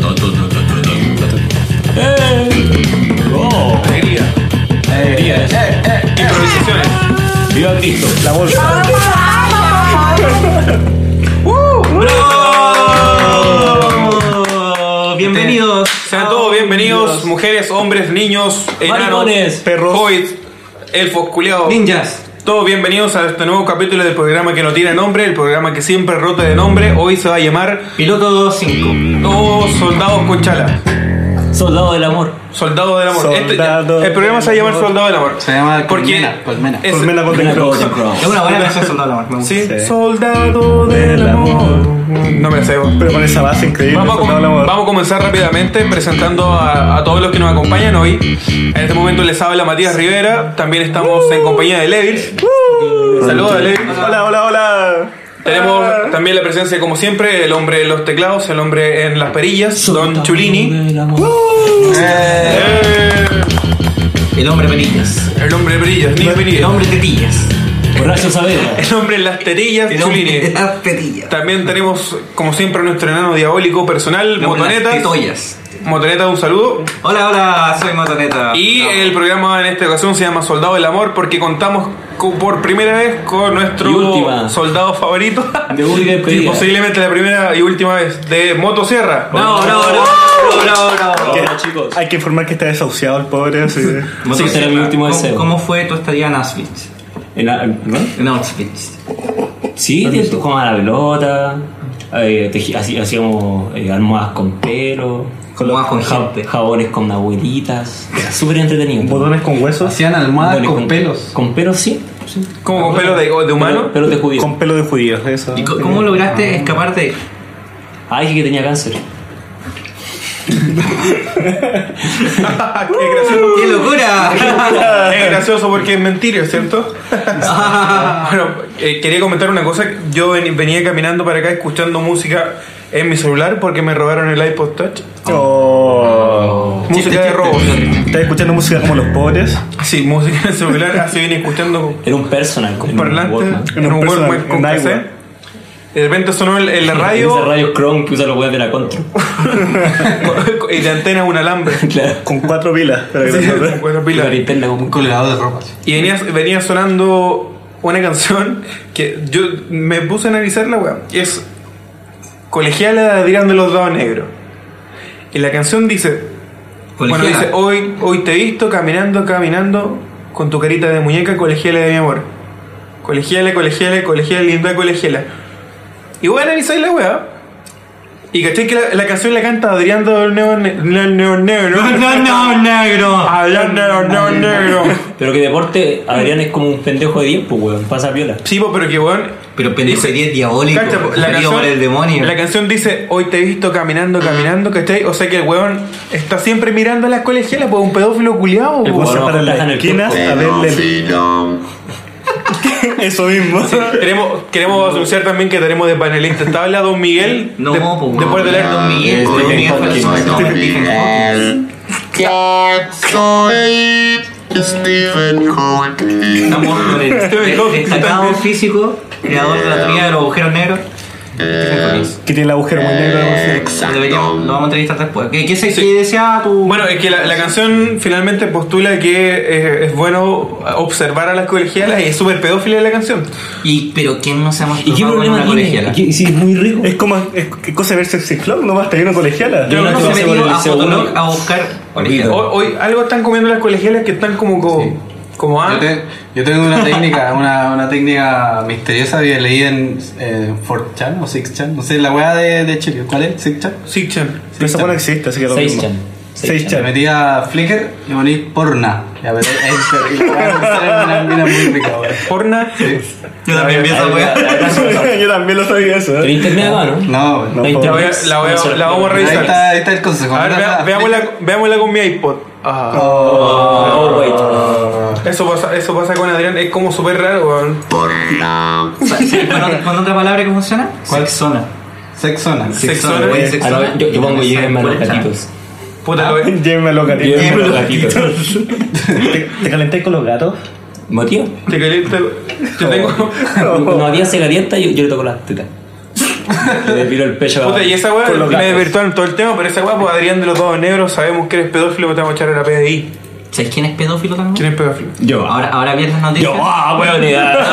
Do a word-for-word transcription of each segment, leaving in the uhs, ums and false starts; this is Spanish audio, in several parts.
Oh, alegría. Alegría. Eh, eh, improvisaciones. Viva Cristo. La bolsa. ¡Uh! ¡Bravo! Bienvenidos. Sean todos bienvenidos, mujeres, hombres, niños, enanos, perros, hobbits, elfos, culiados, ninjas. Todos bienvenidos a este nuevo capítulo del programa que no tiene nombre, el programa que siempre rota de nombre. Hoy se va a llamar Piloto dos cinco. Todos soldados con chala. Soldado del amor. Soldado del amor. Soldado este, el programa se va a llamar Soldado del amor. Se llama Colmena. Colmena. Es, Colmena con Colmena Cross. Es una buena canción, Soldado del amor. Sí. sí. Soldado del amor. No me la sé. Pero con esa base increíble. Vamos, a, com- vamos a comenzar rápidamente presentando a, a todos los que nos acompañan hoy. En este momento les habla Matías Rivera. También estamos uh, en compañía de Levils. Uh, Saludos a Levils. Hola, hola, hola. Tenemos también la presencia, como siempre, el hombre en los teclados, el hombre en las perillas, Don Chulini. Uh, eh. El hombre perillas. El hombre de perillas, ni perillas. El hombre tetillas. Horacio Saavedra. El hombre en las tetillas, Chulini. En las tetillas. También tenemos, como siempre, nuestro enano diabólico personal, Motoneta. Motoneta, un saludo. Hola, hola, soy Motoneta. Y no. El programa en esta ocasión se llama Soldado del Amor porque contamos con, por primera vez con nuestro soldado favorito. De única y posiblemente la primera y última vez de Motosierra. No, no, no, no, no, no, no, chicos. Hay que informar que está desahuciado el pobre. Así que... Sí, ese era mi último deseo. ¿Cómo fue tu estadía en Auschwitz? ¿En, ¿no? en Auschwitz. Sí, jugamos a la pelota, eh, tejí, hacíamos eh, almohadas con pelo. Almohadas con gente. Jabones con abuelitas. Era súper entretenido. ¿Botones con huesos? Hacían almohadas con, con pelos. ¿Con pelos sí? sí. ¿Cómo con pelos de, de humano? Pelos pelo de judío. Con pelo de judíos, eso. ¿Y c- cómo lograste escapar de...? Ay, que tenía cáncer. ¡Qué gracioso! ¡Qué locura! Es gracioso porque es mentira, ¿cierto? Bueno, eh, quería comentar una cosa. Yo ven, venía caminando para acá escuchando música en mi celular porque me robaron el iPod Touch. Oh. Música de robos. ¿Estás escuchando música como los pobres? Sí, música en el celular. Así vine escuchando. Era un personal. Un parlante. En un Walkman con cassette. De repente sonó en la radio. Ese radio Chrome que usa los weas de la Contro. Y de antena un alambre. Claro. Con cuatro pilas. Sí, con cuatro pilas. La linterna como un colgador de ropa. Y venía, venía sonando una canción que yo me puse a analizar la wea. Es Colegiala de Adrián de los Dados Negros. Y la canción dice: Colegiala. Bueno, dice, hoy, hoy te he visto caminando, caminando con tu carita de muñeca, colegiala de mi amor. Colegiala, colegiala, colegiala, linda colegiala. Y voy a analizar la weá. Y caché que la, la canción la canta Adrián del Neón Negro. Neón Negro. Neón Negro. Adrián Neón Neón Negro. Pero que deporte, Adrián es como un pendejo de diez, pues weón. Pasa piola. Sí, pues, pero que weón. Pero pendejo de diez diabólico. Cacha, la, canción, por el demonio. La canción dice: hoy te he visto caminando, caminando, ¿cachai? O sea que el weón está siempre mirando a las colegialas, pues un pedófilo culiado. El weón se para en la esquina a verle. Eso mismo. Sí, queremos, queremos anunciar también que tenemos de panelista estable a Don Miguel. No, de, pues, después de leer Don Miguel. Don Miguel soy Stephen Hawking. Estamos con el destacado físico, creador de la teoría de los agujeros negros. Eh, que tiene el agujero muy negro. Deberíamos, lo vamos a entrevistar después. ¿Qué, qué, sí. ¿Qué decía tu...? Bueno, es que la, la canción finalmente postula que es, es bueno observar a las colegialas y es súper pedófila la canción. Y, pero ¿quién no se ha mostrado? ¿Y qué problema tiene? ¿Qué, si es muy rico. Es como, es, ¿qué cosa ver Sexy Club? No basta, hay una colegiala. Yo no, no se metido a Fotolog a buscar hoy, hoy algo están comiendo las colegialas que están como... como sí. Como yo, te, yo tengo una técnica, una, una técnica misteriosa que leí en eh, cuatro chan o seis chan, no sé, la weá de, de Chile. ¿Cuál es? ¿seis chan? seis chan. Pero esa weá no existe, así que lo mismo. seis chan. Me metí a Flickr y poní porna. Ya, pero enter. Y la weá me muy rica, weá. ¿Porna? Sí. Yo también vi esa weá. Yo también lo sabía eso. ¿En internet acá, no? No, no. La vamos a revisar. Ahí está, ahí está el consejo. A ver, veámosla, veámosla con mi iPod. Ah. Oh, oh, wait. Eso pasa, eso pasa con Adrián, es como súper raro, weón. Porno. ¿Con otra palabra que funciona? ¿Cuál? Sexona. Sexona. Sexona. Sexona. Yo, yo pongo llévenme a los gatitos. Puta, llévenme a los gatitos. Llévenme a los gatitos. ¿Te, te calentáis con los gatos? ¿Motivo? Te calienta. Yo tengo. Cuando Matías se calienta, yo, yo le toco las tetas. Le depiló el pecho. Puta, y esa weá me desvirtuaron todo el tema, pero esa weá, pues Adrián de los Dos Negros, sabemos que eres pedófilo, me te vamos a echar a la P D I. ¿Sabes quién es pedófilo también? ¿Quién es pedófilo? Yo. Ahora, ahora viene la noticia. Yo, ah, weón,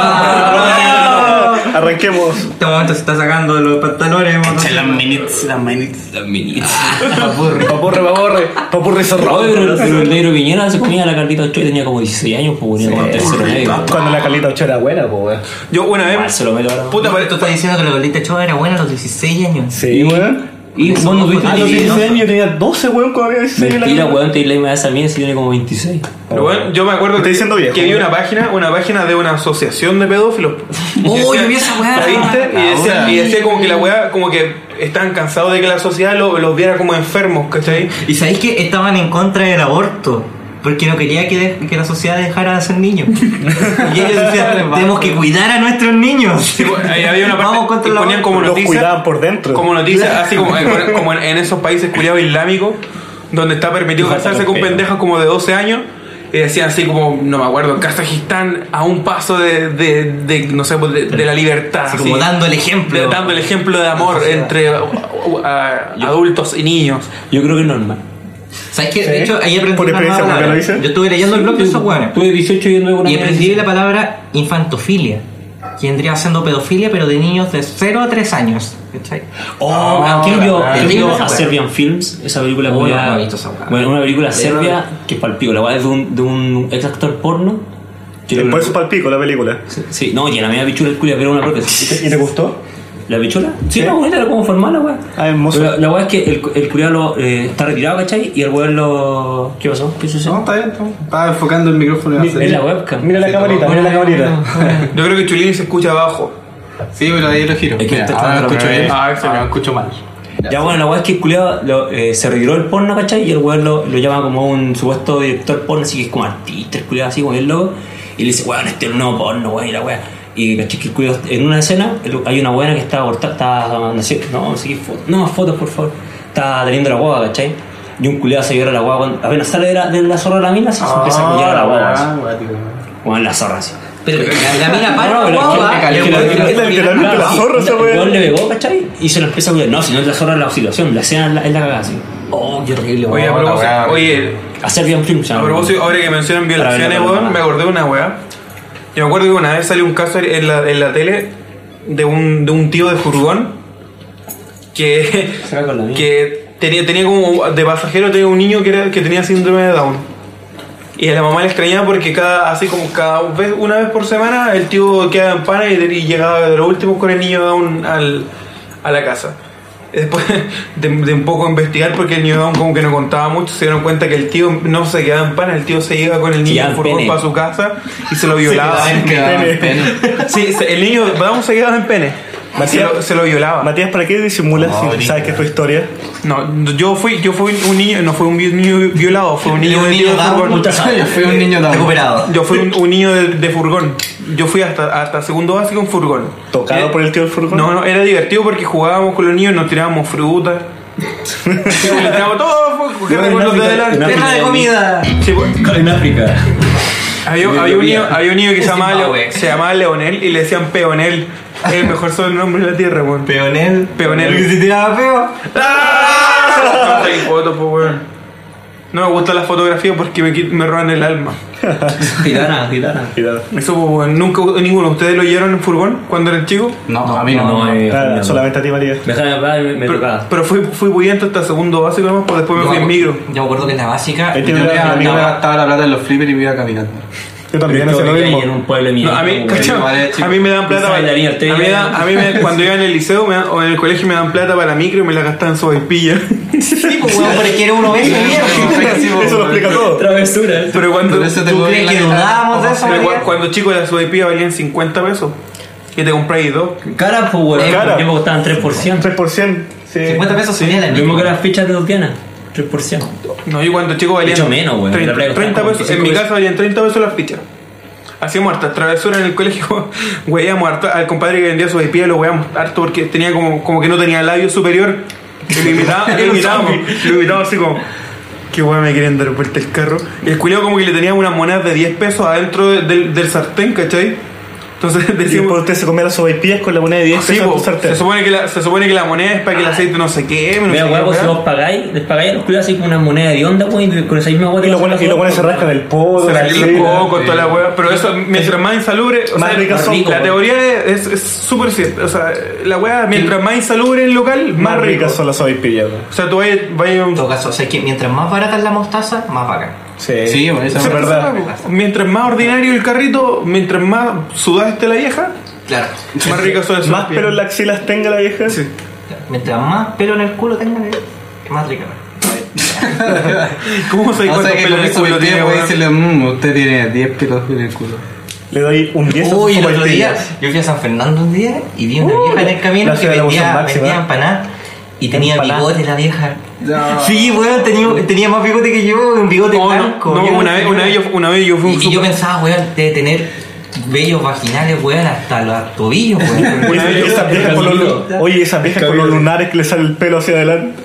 Arranquemos. En este momento se está sacando de los pantalones. Las minutes, las minutes. Las minitas. Papurre, papurre, papurre. Papurre zorro. Oye, pero, pero el negro Piñera se comía a la Carlita Ochoa y tenía como dieciséis años, pues venía como en tercero medio. Cuando la Carlita Ochoa era buena, pues, weón. Yo una vez. Igual se lo meto ahora. Puta, Tú estás diciendo que la Carlita Ochoa era buena a los dieciséis años. Sí, weón. Y Eso bueno, no tuviste A los Sí, dieciséis ¿no? años tenía doce, weón, cuando había dieciséis. mentira, weón, te la esa mía si tiene como veintiséis. Pero bueno, yo me acuerdo Estoy que, diciendo viejo, que vi ¿no? una página, una página de una asociación de pedófilos. Oh, Y yo decía- vi esa weá. ¿La viste? Y decía, Ahora. y decía como que la weá, como que estaban cansados de que la sociedad lo- los viera como enfermos, ¿cachai? Y sabéis que estaban en contra del aborto. Porque no quería que, de- que la sociedad dejara de ser niños. Y ellos decían, tenemos que cuidar a nuestros niños. Sí, pues, ahí había una Vamos parte contra que el ponían aborto. como Los noticias. cuidaban por dentro. Como noticias, así como, eh, como en, en esos países culiados islámicos, donde está permitido Y falta casarse con respeto. pendejas como de doce años. Y decían así como, no me acuerdo, Kazajistán a un paso de, de, de no sé, pues, de, de la libertad. Así como dando el ejemplo. De- dando el ejemplo de amor entre uh, uh, a- adultos y niños. Yo creo que es normal. ¿Sabes qué? Sí. De hecho, ahí aprendí Por una nueva experiencia, ¿por qué palabra. lo dices? Yo estuve leyendo el blog de esos weones. Tuve dieciocho yendo con una Y mina de aprendí dieciséis. la palabra infantofilia. Que vendría siendo pedofilia, pero de niños de cero a tres años. ¿Cachai? Oh, Ah, ¿quién vio, claro. ¿quién vio Esa a weá. Serbian Films? Esa película Oh, culiada- no, no he visto esa weá. Bueno, una película Pero- serbia que es palpico. La weá es de un, de un ex actor porno. Que- Por eso palpico la película. Sí, no, y la media pichula el culia, pero una prótesis. ¿Y te gustó? ¿La pichula? Sí, Sí. no, bonita, era como formal la weá. Ah, hermoso. Pero la weá es que el, el culiado eh, está retirado, ¿cachai? Y el weón lo. ¿Qué pasó? ¿Qué sucedió? No, está bien, está bien. Estaba enfocando el micrófono. y Es la webcam. Mira la camarita, mira la camarita. Yo creo que Chulín se escucha abajo. Sí, pero ahí lo giro. Es que Mira, está- ahora está lo escucho otra bien. vez. Ah, Ahora excelente. lo escucho mal. Ya bueno, la weá es que el culiado lo, eh, se retiró el porno, ¿cachai? Y el weón lo, lo llama como un supuesto director porno, así que es como artista, el culiado así como el loco. Y le dice, weón, este es un nuevo porno, weón, y la weá. Y cachai que el culiado, en una escena, el- hay una buena que está cortada, está, no sé, no, no sé qué foto, no más fotos, por favor. Está teniendo la guagua, ¿cachai? Y un culiado se llora la guagua, cuando apenas sale de la, de la zorra de la mina, así, se empieza a llorar la guagua, así. Weón, la zorra, así. Pero la, la mina para No, la pero es que- guagua. es que la- y el es weón- Es literalmente la zorra esa El weá. weón le pegó, ¿cachai? Y se lo empieza a cuidar. No, si no es la zorra es la situación, la escena es la, es la cagada, así. Oh, qué horrible, Oye, a weón. propósito, weá. oye, A Serbian Film, se a llama. propósito, ahora que mencionan violaciones, Para ver, weón, me acordé de una weá. Yo me acuerdo que una vez salió un caso en la, en la tele de un, de un tío de furgón que, Saca con la mía. que tenía, tenía como de pasajero tenía un niño que, era, que tenía síndrome de Down. Y a la mamá le extrañaba porque cada, así como cada vez, una vez por semana el tío quedaba en pana y, y llegaba de los últimos con el niño Down al, a la casa. Y después de, de un poco investigar, porque el niño Down como que no contaba mucho, se dieron cuenta que el tío no se quedaba en pana, el tío se iba con el niño quedaba en en furgón pene. para su casa y se lo violaba. Se quedaba en pene. Sí, se- el niño Down se quedaba en pene. Se Matías- lo, se lo violaba. Matías, ¿para qué disimulas si sabes que es tu historia? No, yo fui, yo fui un niño, no fue un vi- niño violado, fue un niño Un de niño tío de Down, furgón. muchas Yo fui un niño down. recuperado. Yo fui un, un niño de, de furgón. Yo fui hasta, hasta segundo básico en furgón. ¿Tocado Eh, por el tío del furgón? No, no, era divertido porque jugábamos con los niños, nos tirábamos frutas. Le tirábamos todo, fue, No, recuerdos en de África- adelante. en Tierra de comida. Sí, pues, En África. había, había, un niño, había un niño que se En llamaba, Zimbabue. Leo- se llamaba Leonel y le decían Peonel. Es el mejor sobrenombre de la tierra, weón. Peonel. Peonel. Porque se tiraba feo. ¡Ah! No hay fotos, pues, weón. No me gusta la fotografía porque me, quit- me roban el alma. Gitana, gitana. Cuidado. Eso, pues, weón. Nunca, ninguno. ¿Ustedes lo llevaron en furgón cuando eran chicos? No, a mí no. No, eh, Nada, no. solamente a ti, Matías. Déjame hablar, me, me Pero, tocaba. pero fui, fui bullento hasta segundo básico, nomás, pues después me fui en micro. Yo me acuerdo que en la básica. Ahí Yo tiene me una yo amiga. me gastaba la plata en los flippers y me iba caminando. Yo también hacía lo Ahí mismo. en un pueblo mío. No, a mí, ¿cachai? vale, chico. A mí me dan plata Esa para, a bailarina, usted mí, me ya- dan- a mí me- cuando iba en el liceo me dan- o en el colegio me dan plata para la micro y me la gastaban en sopaipilla. Sí, pues weón, pero es que era uno vez Eso lo explica todo. Travesura. Pero cuando, Pero eso te ¿Tú puedo crees ir que la mitad. dudábamos de eso? pero María? cu- cuando chicos las sopaipillas valían cincuenta pesos y te compráis dos. Cara, pues, weón. Cara. Yo me costaban tres por ciento. tres por ciento. Sí. cincuenta pesos sería la Lo mismo que las fichas de Tatiana. tres por ciento. No, yo cuando chico valían De hecho, menos, güey. treinta, La playa treinta costaba pesos. En mi veinticinco casa valían treinta pesos las fichas. Hacíamos hartas travesuras en el colegio. Güeyamos harto al compadre que vendía su sopaipilla, lo güeyamos harto porque tenía como, como que no tenía labio superior. Y lo imitábamos, lo imitábamos, lo imitábamos así como. Qué weón me quieren dar vuelta el carro. Y el culiao como que le tenía unas monedas de diez pesos adentro de- del, del sartén, ¿cachai? Entonces Y después decimos... usted se comía las sopaipillas con la moneda de diez Sí, pesos po, en tu sartén. se, supone que la, se supone que la moneda es para que el aceite no se queme. No Mira, sé qué, huevos, si weá. vos pagáis, les pagáis a los cuidados así como una moneda de onda, weón, y con esa misma hueá Y los buenos, y los buenos se rascan el podo, Se la la axila. los cocos, toda la hueá. Pero eso, mientras más insalubre. O Más sea, ricas son, La po. teoría es es súper cierta. O sea, la hueá, mientras más insalubre el local, más, Más rico. ricas son las sopaipillas. ¿no? O sea, tú vas vas a En un. todo caso, o sea que mientras más barata es la mostaza, más bacán. Sí, Sí, bueno, eso eso es es verdad. Mientras más ordinario el carrito, mientras más sudaste la vieja, Claro. más rica son esas Más piernas. pelo en las axilas tenga la vieja. Sí. Mientras más pelo en el culo tengan, más rica. ¿Cómo se O cuántos sea que pelos con en el eso culo hoy tiene, día puede weón? decirle, mmm, usted tiene diez pelos en el culo. Le doy un diez a sus Uy, el otro día, sopaipillas. yo fui a San Fernando un día y vi una vieja en el camino la que ciudad de la vendía, emoción máxima. vendía empanadas y tenía Empanada. bigote la vieja. No. Sí, weón, tenía, tenía más bigote que yo, un bigote No, no, blanco. no, Yo una vez, una vez yo, una vez yo fui a un Y, y yo super- pensaba, weón, de tener vellos vaginales, weón, hasta los tobillos, weón. Oye, Una vez yo- esas viejas con los, oye, esas viejas con los lunares que le sale el pelo hacia adelante.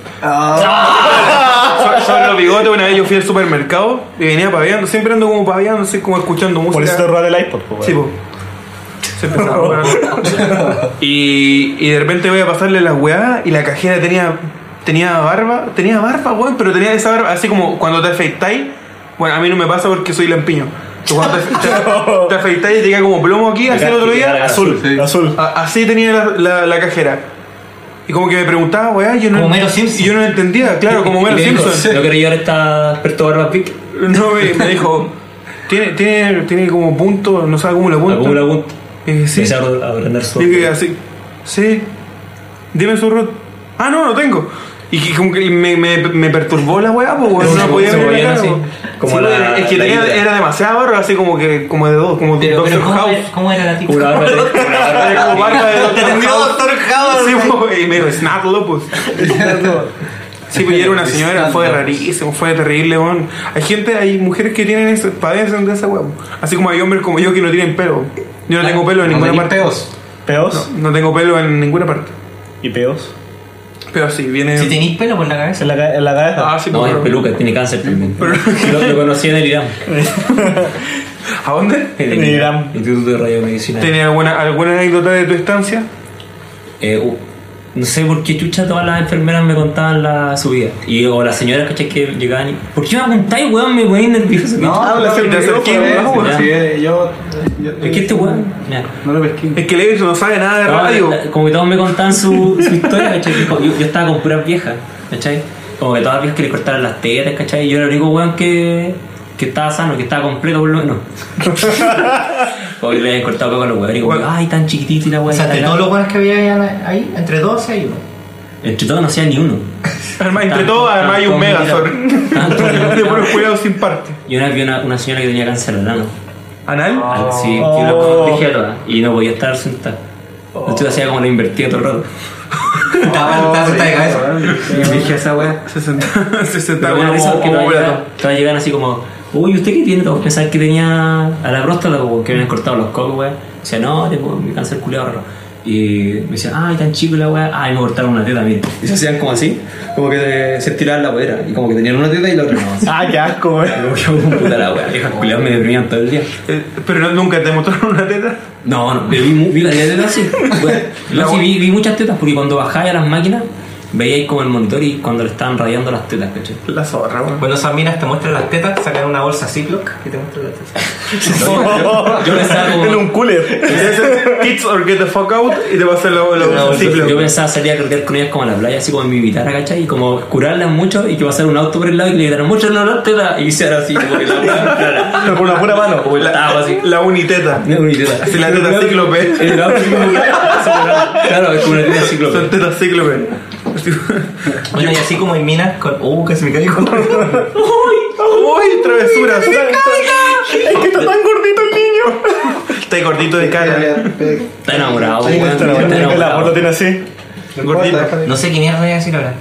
Son- son los bigotes. Una vez yo fui al supermercado y venía paviando, siempre ando como paviando, así como escuchando música. Por eso te roba el iPod, po, Sí, weón. po. Se empezaba a jugar. y, y de repente voy a pasarle las weá y la cajera tenía tenía barba, tenía barba, weón, pero tenía esa barba así como cuando te afeitáis. Bueno, a mí no me pasa porque soy lampiño. Pero cuando te, te, te afeitáis y te queda como plomo aquí, así el otro día. Azul, Sí. azul. A- así tenía la, la, la cajera. Y como que me preguntaba, weá, yo no, Como Homero Simpson. y yo no entendía, claro, como Mero Y me dijo, Simpson. ¿no quería llevar esta experto barba pic? No, me, me dijo, tiene, tiene, tiene como punto, no sabe cómo le punto. Acumula punto. Eh, sí. Empecé a aprender su. Dije así, sí, dime su root. Ah, no, no tengo. Y que como que me, me, me perturbó la weá, pues weón, no podía se ver movían la cara, así, weón. como Sí, la- es que la tenía, isla. era demasiado barba, así como que como de dos, como de Pero, Doctor pero ¿cómo, House. era, ¿cómo era la tipa? Una barba de- una barba de- Era como barba de Te Doctor atendió House. Doctor House. Sí, pues, y me dijo, snap lupus. Sí, pues y era una señora, fue rarísimo, fue terrible, weón. Hay gente, hay mujeres que tienen eso, padecen de esa weá. Así como hay hombres como yo que no tienen pelo. Yo no tengo pelo en No ninguna tenés parte. peos. Peos No, no tengo pelo en ninguna parte. y peos. Pero sí, viene. Si tenéis pelo por la cabeza. En la, ca- en la cabeza. Ah, sí, No, pues, es pero- peluca, tiene cáncer también. Lo, lo conocí en el Irán. ¿A dónde? En En el Irán. Irán. Instituto de Radiomedicina. ¿Tenía alguna, alguna anécdota de tu estancia? Eh, uh, no sé por qué chucha todas las enfermeras me contaban la, su vida. Y o las señoras, ¿cachai? Que llegaban y. ¿Por qué me apuntáis, weón? Me ponéis nervioso. habla, no, te no, acerqué, no, weón. no, sí, yo, yo- Es que este weón. Mira. no lo pesqué. Es que Levis no sabe nada de No, radio. la- como que todos me contaban su, su historia, ¿cachai? Que Yo, yo estaba con puras viejas, ¿cachai? Como que todas las viejas que le cortaran las tetas, ¿cachai? Y yo era el único weón que, que estaba sano, que estaba completo por lo menos. Como que le habían cortado coco a los weones y como, Bueno. ay, tan chiquitito y la O weá. sea, entre está todos los grande". buenos que había ahí, entre dos hay uno. Entre todos no hacía ni uno. Además, entre Tan- todo, tan- además hay un tan- Megazord. tan- tan- De puros cuidados sin parte. Y una vez vi una, una señora que tenía cáncer al ano. ¿Anal? Ah, sí, Oh. que lo dije a todas. Y no podía estar sentada. Entonces hacía como la invertía todo el rato. Estaba estaba sentada de cabeza. Y dije a esa weá. Se sentaba, se Pero sentaba bueno, como, eso que como todas plato. llegan, todas llegan así como, uy, ¿usted qué tiene? Todos pensaban que tenía a la próstata, como que habían cortado los cocos, weá. Decía, no, tengo mi cáncer culiado raro. Y me decían, ay, tan chico la weá, ay, me cortaron una teta, mire. Y se hacían como así, como que se, se estiraban la pollera. Y como que tenían una teta y la otra no. Así. Ah, qué asco, weón. Y como que puta la weá, viejas culiadas me deprimían todo el día. Eh, Pero no- nunca te mostraron una teta. No, no, vi, vi, vi la teta así. Bueno, La no, sí, we- vi, vi muchas tetas porque cuando bajáis a las máquinas veíais como el monitor y cuando le estaban rayando las tetas, ¿cachai? La zorra, weón. Cuando esas minas te muestran las tetas, sacan una bolsa Ziploc y te muestran las tetas. Yo, yo pensaba como. En un cooler. Y te hacen kids or get the fuck out y te pasan los No, los yo, ciclos. yo pensaba salir a cargar con ellas como a la playa, así como en mi guitarra, ¿cachai? Y como curarlas mucho y que pasara un auto por el lado y que le gritaran mucho en la teta y hiciera así, como que la Pero con una pura mano. como el tajo así. La uniteta. Una uniteta. Así la teta cíclope. En el auto, así como que- claro, es como una teta Son cíclope. tetas cíclope. Bueno, y así como hay minas con. Uh, casi me caigo. ¡Uy, travesuras! Es que está tan gordito el niño. Está ahí gordito de cara. Está enamorado, Sí, weón. está la Está buena, la gorda enamorado. tiene así. Gordito. No sé qué mierda voy a decir ahora.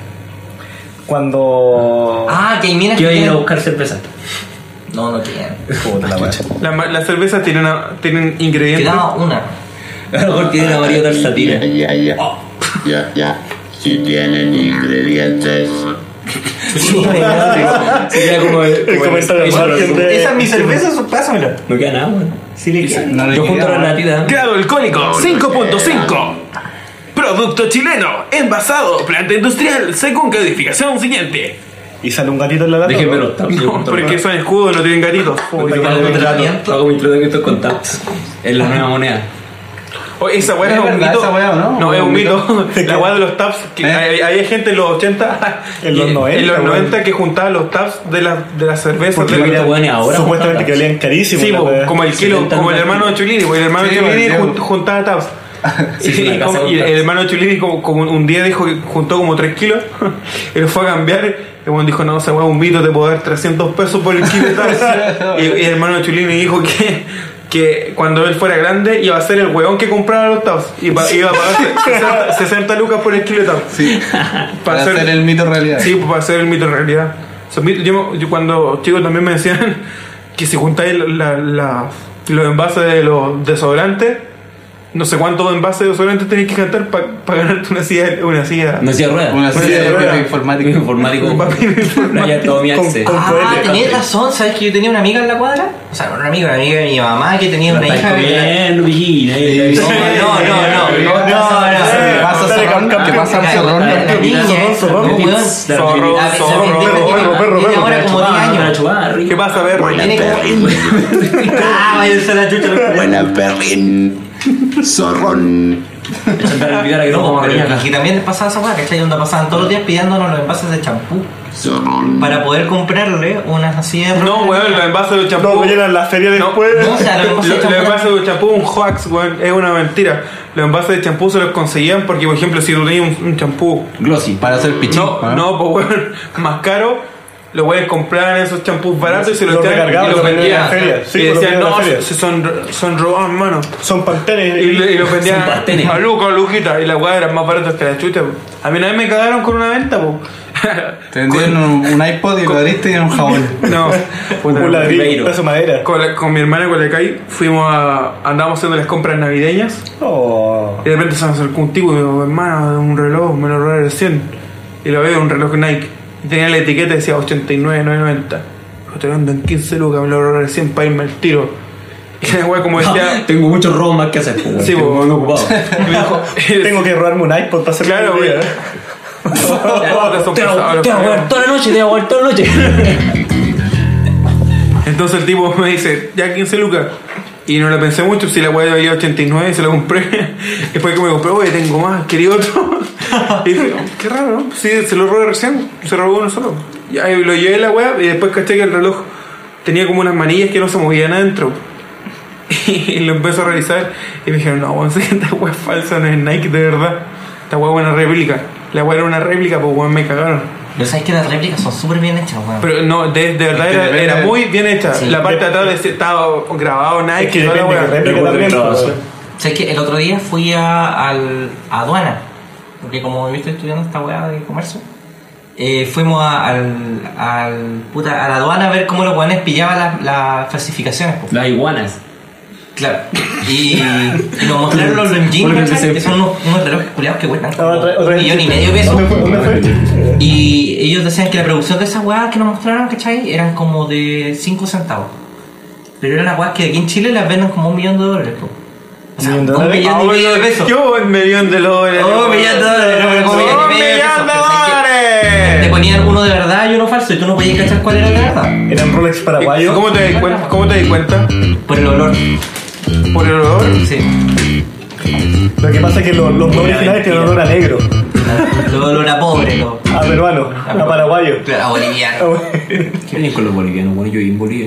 Cuando. Ah, que hay minas Que que. iba a ir a tienen- buscar cerveza. No, no quieren. Puta la weá. La ma- Las cervezas tienen, a- tienen ingredientes. Quedaba una. A lo mejor tiene una María Talsatina. Ya, ya, ya, ya, ya. Si tienen ingredientes. Sería como el, El comentario al margen de- Esa es mi cerveza, eso, pásamela. No queda nada, weón. Sí le queda. No le Yo queda, junto a la weón. latita. Grado alcohólico cinco punto cinco. Producto chileno, envasado, planta industrial, según codificación siguiente. Y sale un gatito en la lata. Déjenme los taps. yo No, junto porque a la- son escudos, no tienen gatitos. Porque Hago mi tratamiento- hago mi tratamiento con taps. Es la nueva moneda. Oh, esa weá ¿Es es un verdad mito. esa weá o no? No, ¿O es es un un mito. La weá de los taps. Que ¿Eh? hay, hay gente en los ochenta. En los y- noventa, En los weón. noventa que juntaba los taps de la, de la cerveza. Porque de la- Estos weones ahora supuestamente que juntan valían carísimo. Sí, la po, weá. como el kilo, setenta como el lucas. hermano de Chulini, porque el hermano Sí, de Chulini bueno, jun- Diego. juntaba taps. Sí, Y una casa como- con y el taps. hermano de Chulini como, como un día dijo que juntó como tres kilos y lo fue a cambiar. Y bueno, dijo, no, esa weá es un mito, te puedo dar trescientos pesos por el kilo de taps. y, y el hermano de Chulini dijo que, que cuando él fuera grande iba a ser el weón que comprara los taps. Y pa- iba a pagar sesenta, sesenta lucas por el kilo de taps. Sí. Para hacer el mito realidad. Sí, pues, para hacer el mito en realidad. Esos mitos- yo, yo cuando chico también me decían que si juntáis la, la- los envases de los desodorantes, no sé cuántos envases de desodorantes tenéis que cantar para ganarte una silla. Una silla. No hacía rueda. Una Pues, silla de sí, papel era- informático. Informático. Un papel informático. No haya todo mi Con- acceso. con- Ah, cohete, tenés cohete. razón, ¿sabes que yo tenía una amiga en la cuadra? O sea, no una amiga, una amiga de mi mamá que tenía una Está hija que... comiendo, Virginia. No, no, no, no, no, no, ¿Qué no. pasa, Dale, Zorrón? campeón. ¿Qué pasa, La- Zorrón? la- la niña, Zorrón, zorrón. no, weón. Zorro, La- la- zorro, la- perro, tiene- perro, perro, tiene ahora perro. como diez años. Chubarri. ¿Qué pasa, ver? Tiene como... Ah, vaya a ser la chucha. Buena perrin. Zorrón. No, pero y aquí también les pasaba esa weá, ¿cachai? Donde pasaban todos los días pidiéndonos los envases de champú Zorrón. para poder comprarle unas así de... No, weón, los envases de champú. No, rellenan la feria No, después. no, o sea, los envases de Los champú... los envases de champú, un hoax, weón, es una mentira. Los envases de champú se los conseguían porque, por ejemplo, si tú tenías un, un champú Glossy. Para hacer pichín. no, no, pues weón, más caro, los güeyes compraban esos champús baratos y se los Los echaban recargaban, y los los vendían en vendían. la feria. Sí, y pues, los decían, vendían en no, la feria. se- son, son robados, hermano. Son pantenes. Y, y los vendían Son pastenes. a Luca, a Luquita, y las weas eran más baratas que la chucha. Po. A mí una vez me cagaron con una venta, po. Te vendieron un, un iPod y lo abriste y era un jabón. No, puta, Un ladrillo, Ribeiro. un pedazo de madera. con, la- con mi hermana con la Kai fuimos a. Andábamos haciendo las compras navideñas. Oh. Y de repente se me acercó un tipo y me dijo, hermano, un reloj, me lo robé recién. Y lo veo, un reloj Nike. Y tenía la etiqueta y decía ochenta y nueve, novecientos noventa. Lo estoy dando en quince lucas, me lo robé recién para irme al tiro. Y la wea como decía. Tengo muchos robos más que hacer. pues, Sí, tengo pues. muy ocupado. y me dijo, Tengo que robarme un iPod para hacer Claro, mi güey. vida. Son Te pesados voy los a jugar cabrones. toda la noche, te voy a jugar toda la noche. Entonces el tipo me dice, ya quince lucas. Y no la pensé mucho, si la weá valía ochenta y nueve y se la compré. Después que me compré, oye, tengo más, quería otro. Y dije, oh, qué raro, ¿no? Sí, se lo robé recién, se robó uno solo. Y ahí lo llevé la weá y después caché que el reloj tenía como unas manillas que no se movían adentro. Y lo empecé a revisar y me dijeron, no, weón, esta weá es falsa, no es Nike de verdad. Esta weá es una réplica. La weá era una réplica, pues weón, me cagaron. Pero sabes que las réplicas son súper bien hechas, weón. Pero no, de, de verdad Es que era, depende era de- muy bien hecha. Sí. La parte de atrás decía- estaba grabado Nike. Es que y toda la depende de weá. réplica Recuerdo también. que pues. grabas. ¿Sabes que el otro día fui a, al, a aduana? Porque como yo estoy estudiando esta weá de comercio, eh, fuimos a, al, al, puta, a la aduana a ver cómo los weones pillaban las, las falsificaciones. po. Las iguanas. Claro. Y, y nos mostraron los Longines, Porque ¿cachai? se- que son unos, unos relojes culiados que cuestan como Ah, otra- otra un vez. millón y medio de pesos. ¿Dónde fue? ¿Dónde fue? Y ellos decían que la producción de esas weas que nos mostraron, ¿cachai? Eran como de cinco centavos. Pero eran las weas que aquí en Chile las venden como un millón de dólares. po. O sea, ¿Un millón de un dólares? millón y medio de pesos. Yo un millón de dólares. Oh, un millón de dólares, no, como un millón y ¡Un medio de pesos. millón de Pero ¿sabes qué? Te dólares! ponían uno de verdad y uno falso y tú no podías cachar cuál era el de verdad. Eran Rolex paraguayos. ¿Cómo te di cuenta? ¿Cómo te di cuenta? Por el olor. ¿Por el olor? Sí. Lo que pasa es que los, los no originales tienen olor a negro, El olor a pobre, lo. a peruano, a paraguayo. A boliviano. ¿Qué vienen con los bolivianos? Bueno, yo viví en Bolivia.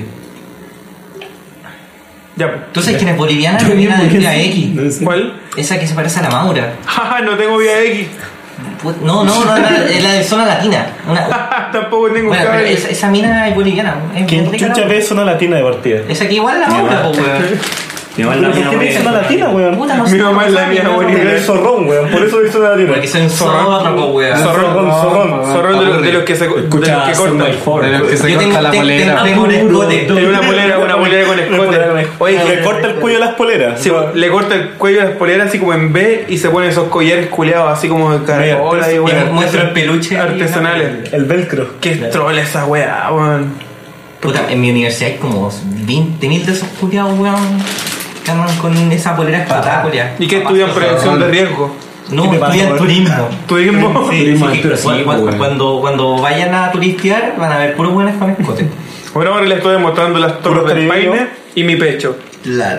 Ya. pues. ¿Tú sabes quién es boliviana? La mina de Vía X. No sé. ¿Cuál? Esa que se parece a la Maura. Jaja, no tengo vía X. Put- No, no, no, la- es la de zona latina. Una- Tampoco tengo Bueno, pero cabello. esa, esa mina es boliviana. Es ¿Quién bien rica, chucha la- ve zona latina de partida? Es aquí igual la Maura, po, weón. Mi mamá es la mía, ¿Por qué me hizo una latina, weón? Puta, no Mi sé. mamá es la mía, no, weón. no, Porque es zorrón, weón. Por eso hizo una latina. Porque soy un zorro, weón. Zorrón, Zorrón, zorrón. Zorrón de, los- de los que se, de los Escucha, que Son cortan. My Four. De los que se Yo tengo, corta la tengo, polera. tengo un escote. Tiene una polera, una polera con escote. Oye, Le corta el cuello a las poleras. sí, le corta el cuello a las poleras así como en B y se pone esos collares culeados así como de caracola y Y weón. muestro el peluche. Artesanales. El velcro. Qué troll esa weá, weón. Puta, en mi universidad hay como veinte mil de esos culiados, weón. Que andan con esa polera espectacular. ¿Y qué estudian prevención de riesgo? No, ¿Qué te pasa, estudian weón? turismo. ¿Turismo? Sí, Turismo sí, aventura, sí, cu- cu- weón. cuando, cuando vayan a turistear van a ver puros buenos con escote. Bueno, ahora les estoy mostrando las torres Puro del caribeño. Paine y mi pecho. Claro.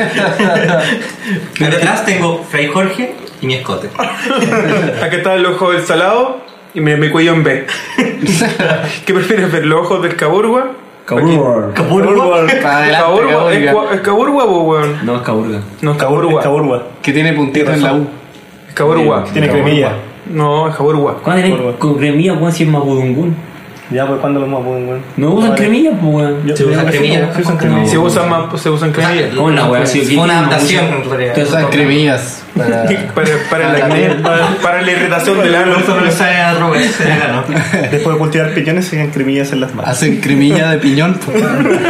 Detrás tengo Fray Jorge y mi escote. Acá está el ojo del salado y mi, mi cuello en B. ¿Qué prefieres ver? ¿Los ojos del Caburgua? Caburga. Capurgo. Para adelante, Caburgua, ¿es, caburga. cua- es Caburgua o weón? No, es Caburga. No, es Es Caburgua. Caburgua. Que tiene puntito en la U. Es Caburgua. Tiene cremilla. No, es Caburgua. ¿Cuándo tenés Caburga. con cremilla, weón, si es mapudungún? Ya, pues, ¿cuándo los mapos, weón? No usan Vale. cremilla, pues, weón. Yo- Se yo usan creo que cremilla, sí, ¿no? sí usan cremilla. Se usan más, se usan cremillas. ¿Cómo la weá? Si Fue una adaptación en realidad. Usan cremillas. Para... Para, para, la, para, para la irritación del ano. Eso no le sale a Robert, se le ganó. Después de cultivar piñones, se quedan cremillas en las manos. Hacen cremilla de piñón. pues.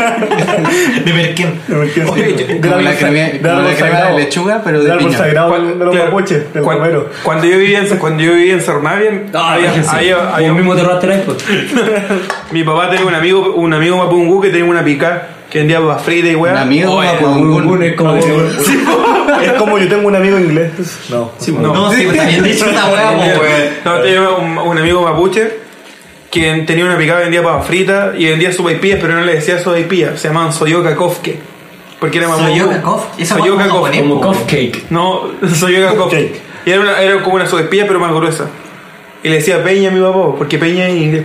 De Merquén. Oye, yo- Como la cremilla, como la crema de lechuga, pero de Del árbol piñón. sagrado Cuan- de los claro, mapuches, del cuan- romero. Cuando yo vivía en, cuando yo vivía en Sarnavia, Ah, había, déjense. había- había Vos un- mismo te robaste el iPod. mi papá tenía un amigo, un amigo mapungú que tenía una pica que vendía papas fritas y weá. Un amigo Oye, mapudungún. Mapudungún es como que- Es como yo tengo un amigo inglés. No. Sí, No. No, sí, pues también dicho esa weá, po, weón. No, tenía un, un amigo mapuche que tenía una picada, vendía papas fritas y vendía sopaipillas, pero no le decía sopaipillas, se llamaban Soyoka Kofke. Porque era mapungú. Soyoka Kofke, esa Soyoka weá como Kofke. Como po, cough cake. No, Soyoka Kofke. Cake. Y era, una, era como una sopaipilla, pero más gruesa. Y le decía Peña a mi papá, porque Peña es inglés.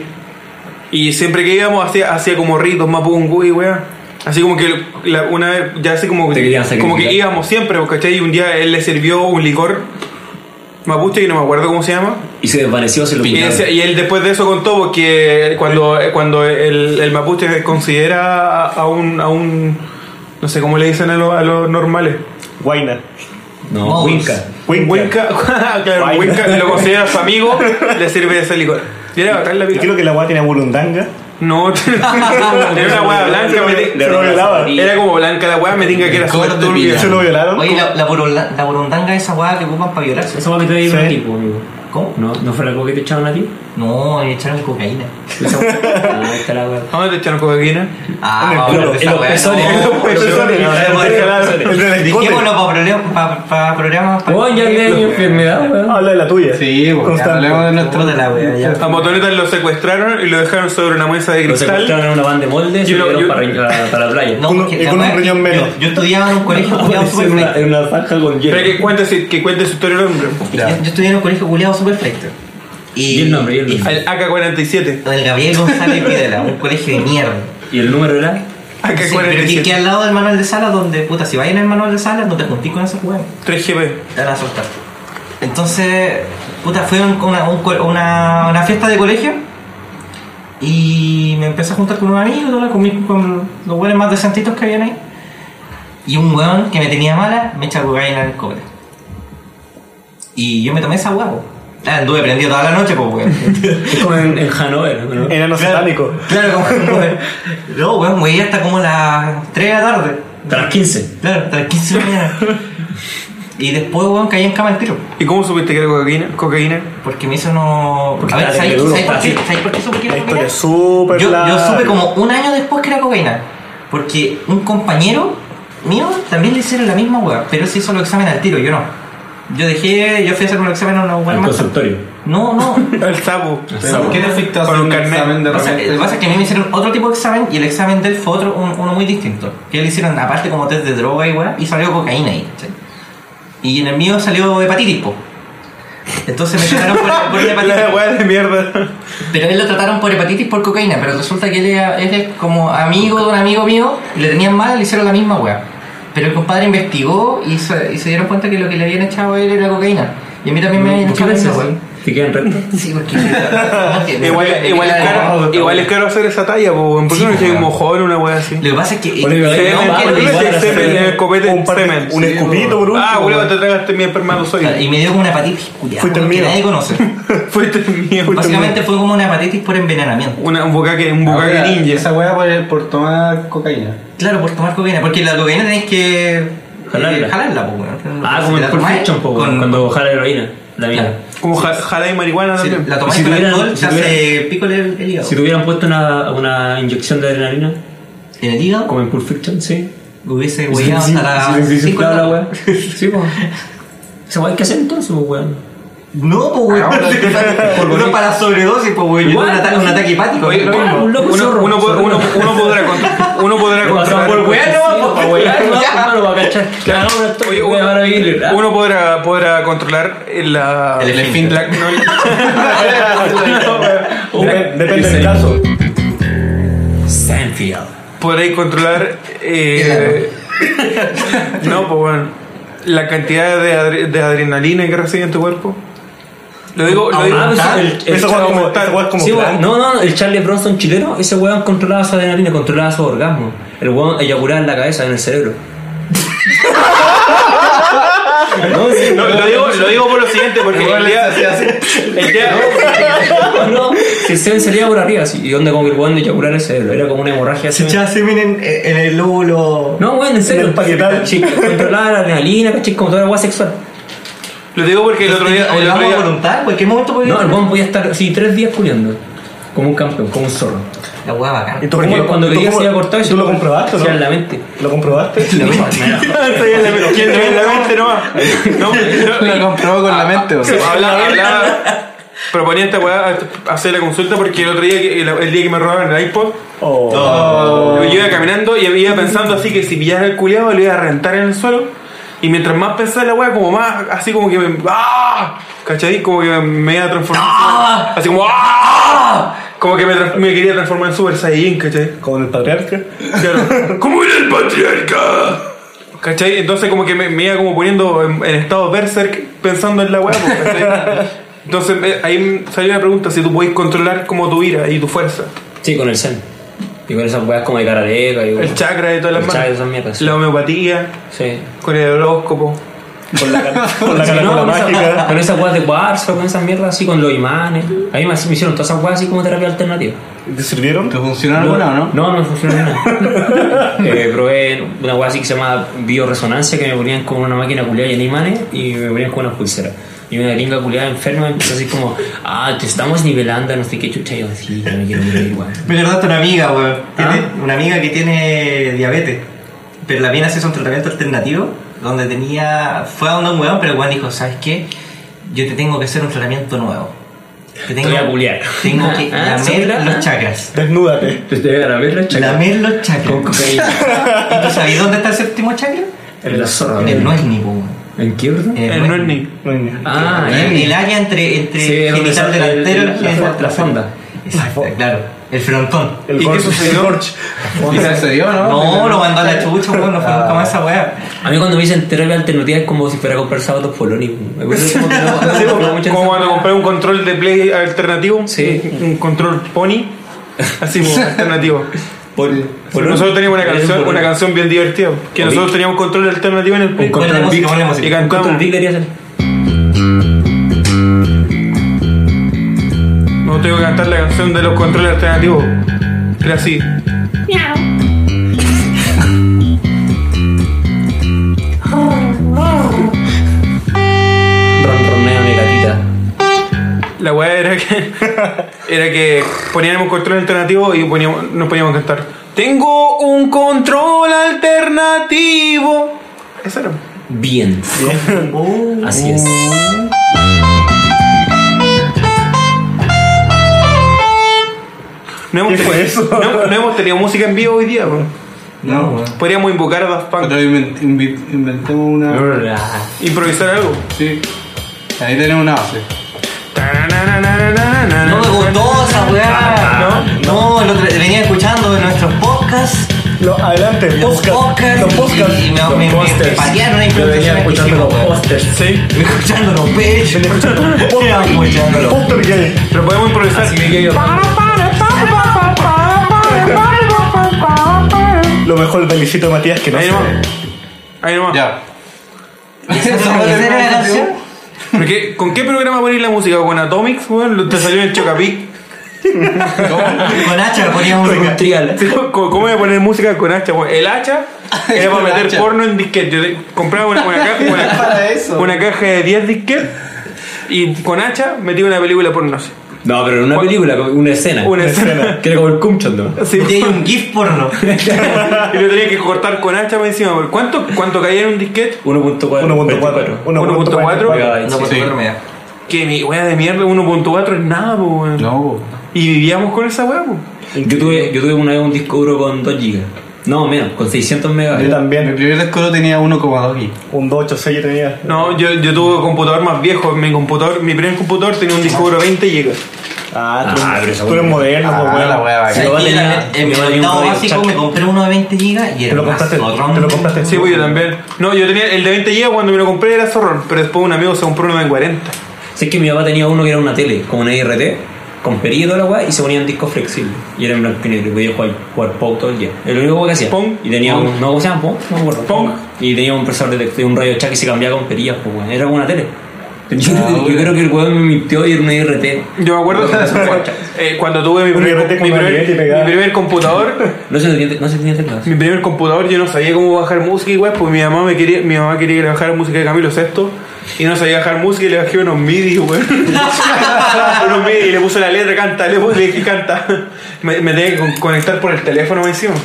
Y siempre que íbamos hacía, hacía como ritos mapungú y weá. Así como que la- una vez, ya así como, Te querían sacrificar. como que íbamos siempre, ¿cachai? Y un día él le sirvió un licor mapuche, que no me acuerdo cómo se llama. Y se desvaneció, se lo Y, quitaron. decía- y él después de eso contó porque cuando, cuando el, el mapuche considera a, a un, a un, no sé cómo le dicen a los, a los normales. Guaina. No, Mouse. Winca. Un Winca, claro, un Winca, lo considera su amigo, le sirve ese licor. Y era bacán la Y pica. creo que la guay tiene burundanga. No, era una hueá blanca, me ti- Se lo violaba. era como blanca la hueá, me tinga que era Licor súper de turbia. piña. Se lo violaron. Oye, la, la, burunda- la burundanga es esa weá que ocupan para violarse. Esa va que te traía Sí. un tipo, amigo. ¿Cómo? ¿No, ¿No fue algo que te echaron a ti? No, me echaron cocaína. Ah, ahí está la weá. ¿A dónde te echaron cocaína? Ah, En el vamos a culo, hablar de en esa los weá. pezones, No, en los pero- pezones. no, no, no, El del escote. Dejémoslo para problemas, para, para programas. para- Weón, ya que hay enfermedad, weón. Habla de la tuya. Sí, porque Constante. hablemos de nuestro. Puta la weá, ya. A Motoneta lo secuestraron y lo dejaron sobre una mesa de Lo cristal. secuestraron en una van de moldes y Yo lo no- llevaron yo- para, para, para la playa. No, Uno- porque y la con un weá- riñón yo- menos. Yo estudiaba en un colegio culiado Es super una, flight. en una zanja con hielo. Pero que cuente, si- que cuente su historia el hombre. Yo, yo estudié en un colegio culiado super flight. Y el nombre, y el nombre. El A K cuarenta y siete. El Gabriel González Videla, un colegio de mierda. ¿Y el número era? A K Sí, pero cuarenta y que, que siete. al lado del manual de sala, donde, puta, si vayan al manual de sala, no te juntís con esos juegos. tres G P. Te van a soltar. Entonces, puta, fue un- una, un co- una, una fiesta de colegio y me empecé a juntar con un amigo, toda, con, mis- con los weones más decentitos que habían ahí. Y un weón que me tenía mala me echa cocaína en el cobre. Y yo me tomé esa hueá, po. Ah, anduve prendido toda la noche, pues, weón. Es como en, en Hanover, ¿no? Enano satánico. Claro, como. No, weón, güey, hasta como las tres de la tarde. Hasta las quince. Claro, hasta las quince de la mañana. Y después, weón, caí en cama al tiro. ¿Y cómo supiste que era cocaína? cocaína? Porque me hizo no. Porque A ver, está ¿sabes, de duro, ¿sabes por qué? fácil. ¿Sabes por qué supe que La era historia cocaína? es súper Yo, yo larga. supe como un año después que era cocaína. Porque un compañero mío también le hicieron la misma weá, pero se hizo los exámenes al tiro, yo no. Yo dejé, yo fui a hacer un examen a una weá El más. consultorio. No, no. El sapo. ¿Por qué te fuiste a Con hacer un un carnet. examen de O sea, lo que repente? pasa es que a mí me hicieron otro tipo de examen y el examen de él fue otro, un- uno muy distinto. Que le hicieron aparte como test de droga y weá, y salió cocaína ahí, ¿cachai? Y en el mío salió hepatitis, po. Entonces me trataron por, por hepatitis. La weá de mierda. Pero él lo trataron por hepatitis por cocaína, pero resulta que él, era- él es como amigo de un amigo mío, y le tenían mal, le hicieron la misma weá. Pero el compadre investigó y se, y se dieron cuenta que lo que le habían echado a él era cocaína. Y a mí también me habían ¿Por qué echado la misma pensás weá. así? ¿Te quedan rectos? Sí, porque. no, que- Igual, me- me igual, es queda caro, como- igual es caro hacer esa talla, po, weón. ¿Por qué Sí, no echáis weón. mojón una wea así? Lo que pasa es que. Bueno, eh, y- Semen, no, ¿por que- qué no igual echáis a la semen en semen. el copete? Un, par- Semen. un escupito por último. Ah, weón. weón, te tragaste mi espermatozoide. Y me dio como una hepatitis culiada. Fuiste el que mío. nadie conoce. Fuiste el mío. Básicamente fue como una hepatitis por envenenamiento. Una, un bucaque, un bucaque Ahora, ninja. Esa weá por, por tomar cocaína. Claro, por tomar cocaína. Porque la cocaína tenéis que. Jalarla. eh, jalarla, pues, weón. Ah, Si como la el Pulp tomáis Fiction, po, con- cuando jala heroína. La Claro. mía. Como ja- jala y marihuana Si también. la tomáis Si con tuvieran- alcohol, si se hace pico el, el hígado. Si te hubieran puesto una, una inyección de adrenalina, En el hígado, como en Pulp Fiction, sí. hubiese Sí, huellado sí, hasta la. sí, sí, sí, cinco claro, de la la- wea. Sí, pues. Esa wea hay que hacer entonces, pues, weón. No, pues, weón. Uno para sobredosis, pues, weón. Yo Igual, tuve un ataque, un ataque hepático. Oye, es lo oye, mismo. un loco uno, zorro. uno, po- uno, uno podrá con- uno podrá controlar. Por weón, no, por weón, no, hermano, para cachar. Claro. Oye, Oye, uno, ahora vivir. uno podrá, podrá controlar la. El esfínter. la- no, Dep- Depende del caso. Stanfield. podréis controlar. Eh, no, pues bueno. La cantidad de, adre- de adrenalina que recibe en tu cuerpo. Lo digo, lo digo. Ah, pues, el- el- Esa weá es como, esa weá es como Sí, plan. weón, no, no, el Charlie Bronson chileno, ese weón controlaba su adrenalina, controlaba su orgasmo. El weón eyaculaba en la cabeza, en el cerebro. No, sí, No, lo, digo, lo digo por lo siguiente, porque el día. El día no, no, si el semen salía por arriba, así, y donde como que el weón eyaculaba en el cerebro, era como una hemorragia Se así. echaba semen en, en el lóbulo. No, weón, en serio. En el parietal. Sí, controlaba la adrenalina, caché, como toda la weá sexual. lo digo porque el otro día. El otro ¿Vamos a día voluntar? ¿En cualquier momento podía No, el weón podía estar así tres días culiando. Como un campeón, como un zorro. La hueá bacana. ¿Y tú Como por qué? cuando ¿Tú quería cómo- se iba a cortar y ¿Tú se lo comprobaste o hacía en la no? mente. ¿Lo comprobaste? ¿Quién lo ve en la mente nomás? No, no, Lo comprobó con la mente, o sea. hablaba, hablaba, proponía esta weá hacer la consulta porque el otro día, que- el, el día que me robaron el iPod, Oh. yo iba caminando y iba pensando así que si pillara el culiado lo iba a rentar en el suelo. Y mientras más pensaba en la weá, como más, así como que me. ¡Ah! ¿Cachai? Como que me iba a transformar. ¡Ah! Así como. ¡Ah! Como que me, trans- me quería transformar en Super Saiyajin, ¿cachai? Como en el patriarca. Claro. ¿Cómo era el patriarca? ¿Cachai? Entonces como que me, me iba como poniendo en, en estado berserk pensando en la weá, pues, ¿cachai? Entonces eh, ahí salió la pregunta si tú podés controlar como tu ira y tu fuerza. Sí, con el Zen. Y con esas weas como de caraleca y El chakra y todas las El manos. chakra y esas mierdas, sí. La homeopatía, Sí. con el horóscopo. Con la, car- con la Sí, caracola no, con esa- mágica. Con esas weas de cuarzo, con esas mierdas así, con los imanes. A mí me me hicieron todas esas weas así como terapia alternativa. ¿Te sirvieron? ¿Te funcionó alguna o no? No, no me funcionó nada. eh, probé una wea así que se llama bioresonancia, que me ponían con una máquina culiada y en imanes y me ponían con unas pulseras. Y una gringa culiada enferma empezó así como, ah, te estamos nivelando, no sé qué chucha. Y yo, sí, yo me quiero morir igual. Me acordaste una amiga, weón. Tiene ¿Ah? una amiga que tiene diabetes. Pero la viene a hacer un tratamiento alternativo. Donde tenía. Fue a donde un weón, pero el weón dijo: ¿Sabes qué? Yo te tengo que hacer un tratamiento nuevo. Te tengo, Te voy a culiar. tengo que Ah, ¿sí, lamer verdad? los chakras. Desnúdate. Te voy a lamer la chaca. Lamer los chakras. Con cocaína. ¿Y tú sabes dónde está el séptimo chakra? En la zorra. En el nuesni, po, weón. ¿En qué orden? En El Norni. Ah, en ya. el área entre, entre Sí, es donde genital está el- delantero y la- genital la- la trasero. fonda. Exacto, claro. El frontón. El ¿Y qué Gorge. sucedió? El Gorge. ¿Y se accedió, no? No, lo mandó a la chucha, weón. No fue nunca más esa weá. A mí cuando me dicen terapia alternativa es como si fuera a comprar sábados poloni. Me parece como que no- no- Sí, no- no- mucho como en cuando esa- compré un control de play alternativo, Sí. un, un control pony, así como alternativo. Pol- poloni. Nosotros teníamos una Es canción, poloni. una canción bien divertida, que Oye. nosotros teníamos control alternativo en el play. Un control Ponle música, big. ponle música. Y Un control cantamos. big debería ser. No tengo que cantar la canción de los controles alternativos. Era así. Ronronea mi gatita. La weá era que era que poníamos un control alternativo y poníamos, nos poníamos a cantar. Tengo un control alternativo. Eso era. Bien. Así es. No hemos, ¿Qué fue tenido, eso? No, no hemos tenido música en vivo hoy día, bro. No, weón. Podríamos invocar a Daft Punk. Pero invent- invi- inventemos una. Improvisar algo. Sí. Ahí tenemos una base. No me gustó esa weá. ¿No? No, el otro- venía escuchando de nuestros podcasts Lo, adelante, Los podcast. podcasts. Los podcasts. Y me, me, me, me patearon ahí. Yo venía escuchando los pósters. Sí. Escuchando los pechos. Escuchando los Poster gay. Pero podemos improvisar. Lo mejor del Licito Matías que no Ahí sé. nomás. Ahí nomás. Ya. ¿Esa era la canción? ¿Pero qué- ¿Con qué programa ponéis la música? ¿Con Atomics, weón? ¿Te salió en el Chocapic? Con hacha poníamos música. Trial. Sí, ¿Cómo cómo voy a poner música con hacha? Weón? El hacha era para El meter hacha. porno en disquete. Yo te- compraba una, una caja, una, Para eso. una caja de diez disquetes y con hacha metí una película porno. Sí. No, pero en una película, una escena. Una escena. Que era como el Kumchon, ¿no? Sí. Y hay un GIF porno. Y lo tenía que cortar con hacha por encima. ¿Cuánto, cuánto caía en un disquete? uno punto cuatro. uno punto cuatro. uno punto cuatro. No, por Sí. favor, me da. Que mi wea de mierda, uno punto cuatro es nada, po, weón. No. Y vivíamos con esa wea, po. Yo tuve, yo tuve una vez un disco duro con dos gigas. No, menos, con seiscientos megas. Yo Mi también. primer disco duro tenía uno coma dos gigas. Un doscientos ochenta y seis yo tenía. No, yo, yo tuve un computador más viejo. Mi computador, mi primer computador tenía un disco duro veinte gigas. Ah, tú, Ah, pero esa tú eres wea- moderno, Ah, pues, la weón. wea bacán. Sí. ¿Sabes Yo que yo tenía- también, en mi yo tenía un octavo Radio básico Shack. me compré uno de veinte gigas y Te era lo más compraste. zorrón. Te lo compraste. Sí, pues yo también. No, yo tenía el de veinte gigas cuando me lo compré era zorrón. Pero después un amigo se compró uno de cuarenta. Sé que mi papá tenía uno que era una tele, como una I R T, con perilla y toda la weá, y se ponía en disco flexible. Y era en blanco y negro, y podía jugar, jugar Pong todo el día. Es lo único que hacía. Pong. Y tenía Pong. un. No, ¿cómo se llama? Pong. No me acuerdo. Pong. Y tenía un procesador de, de un radio chat que se cambiaba con perillas, pues weón. Era como una tele. Yo, Ah, yo bueno. creo que el weón me mintió y era una I R T. Yo me acuerdo eh, cuando tuve mi Un primer, I R T con mi una primer- libreta y pegada. mi primer computador. No se tenía, no se tenía teclados. Mi primer computador yo no sabía cómo bajar música y weón, pues mi mamá me quería, mi mamá quería que le bajara música de Camilo Sesto y no sabía bajar música y le bajé unos MIDI, weón. unos MIDI y le puse la letra, canta, le, puse, le dije canta. Me, me tenía que con- conectar por el teléfono encima.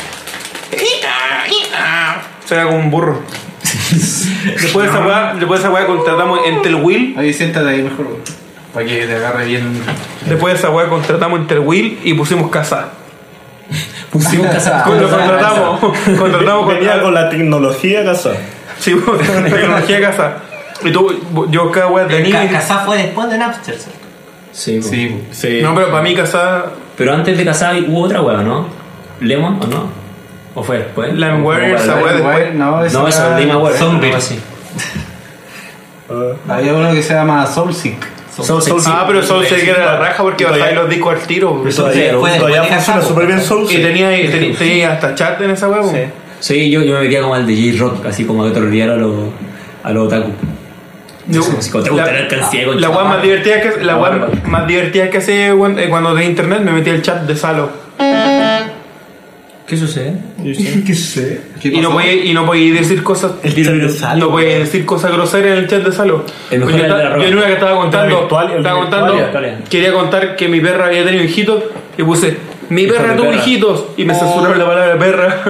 Suena como un burro. Después de esa weá, después de esa weá contratamos Entelwheel. Ahí siéntate ahí mejor, weón. Para que te agarre bien. Después de esa weá contratamos Entelwheel y pusimos casa. Pusimos casa. Lo contratamos, contratamos con Venía con la tecnología casada. Sí, bueno, tecnología de casa. Y tú, yo cada weá de Ca- anime. Casá fue después de Napster, ¿cierto? Sí, po. Sí, po. Sí. No, pero para mí casa. Pero antes de casar hubo otra weá, ¿no? ¿Lemon o no? ¿O fue después? Limeware, esa weá después. No, esa No, eso era- es Limeware. Zombie. algo así. Ah, Había uno que se llama Soulseek. Soulseek, sí. Ah, pero Soul se era la raja porque Todavía- bajáis los discos al tiro. Pero Sí, todavía, después- todavía después de funciona casar, súper bien Soul. Y tenía, y tenía, tenía hasta chat en esa weá. Sí. Sí, yo, yo me metía como al de J-Rock, así como a trolear a los a los otaku. Yo- Si te gusta el alcancía con La weá chaval. más divertida que la Ah, weá bueno. más divertida que hace weón, eh, cuando de internet me metí al chat de Salo. ¿Qué sucede? ¿Qué sé? ¿Qué Y no pasó? podía, y no podía decir cosas. El chat de Salo. No podía decir cosas groseras en el chat de Salo. El mejor Yo, era el de la esta- roca. yo en una que estaba contando, El virtual, el estaba virtual, contando, virtual. quería contar que mi perra había tenido hijitos y puse mi Hijo perra de tuvo perra. hijitos y me censuraron la palabra perra.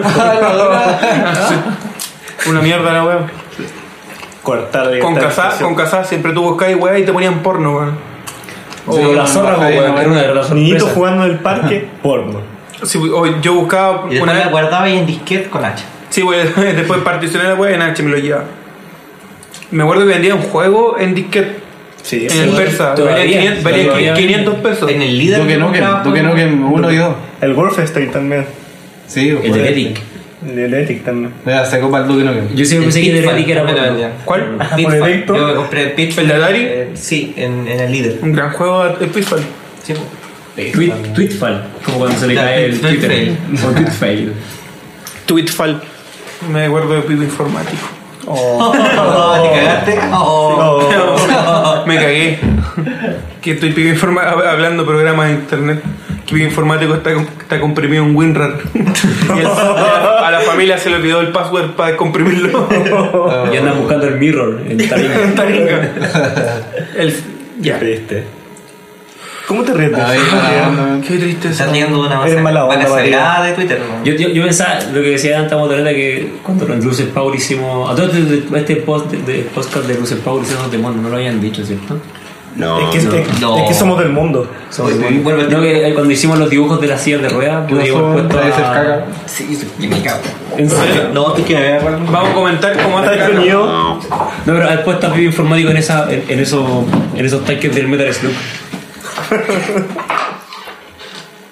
Sí. Una mierda la weá. Cortar de Con esta casá, expresión. con casá siempre tuvo Sky weá y te ponían porno weón. O la zorra, no, weón, no, que era una de las Niñitos sorpresas. jugando en el parque, porno. Sí, o yo buscaba Y después una la vez. guardaba ahí en disquete con hacha. Sí, weón, después particioné la weá y en H me lo llevaba. Me acuerdo que vendían juegos en disquete. Sí, En el persa, todavía, valía quinientos, valía todavía. quinientos pesos. En el líder. Duke Nukem, Duke Nukem uno y dos. El Wolfenstein también. Sí, El de pues. Epic. El de Electric también. Mira, sacó para el Duke Nukem. Yo siempre pensé que el de Epic era me lo porno. vendían. ¿Cuál? Ah, por Pitfall. electro. Yo me compré Pitfall. ¿El de Atari? eh, sí, en, en el líder. Un gran juego de Pitfall. Sí, pues. Tweet, Tweetfall, como cuando se le Ya, cae el tweet Twitter. fail. O Tweetfail. Tweetfall. Me acuerdo de pico informático. Oh. Oh, ¿te cagaste? Oh. Oh. Me cagué. Que estoy pico informa hablando programas de internet. Que pico informático está, está comprimido en WinRAR. Y el- a la familia se le olvidó el password para comprimirlo. Y andan buscando el mirror en Taringa. Taringa. El, Qué ya. triste. ¿Cómo te ríes de Ay, eso? no, Qué triste Estás eso. leyendo una Eres mala onda, sagrada de Twitter, ¿no? Yo, yo, yo pensaba, lo que decía antes Motoreta, que cuando en Russell Power hicimos. A todo este, este post de, de podcast de Russell Power hicimos de mono, no lo habían dicho, ¿cierto? No, Es que, es, es- No. es que somos del mundo. Somos Sí, de mono. vuelve- No, que eh, cuando hicimos los dibujos de las sillas de ruedas, ¿Qué podríamos pasó? haber puesto. Nadie se a- caga. Sí, sí, que me cago. ¿En serio? No, es que me vea. Vamos a comentar cómo ¿Estás atacar. venido? no. No, pero haber puesto a Pipi Informático en, esa, en, en, esos, en esos tanques del Metal Slug.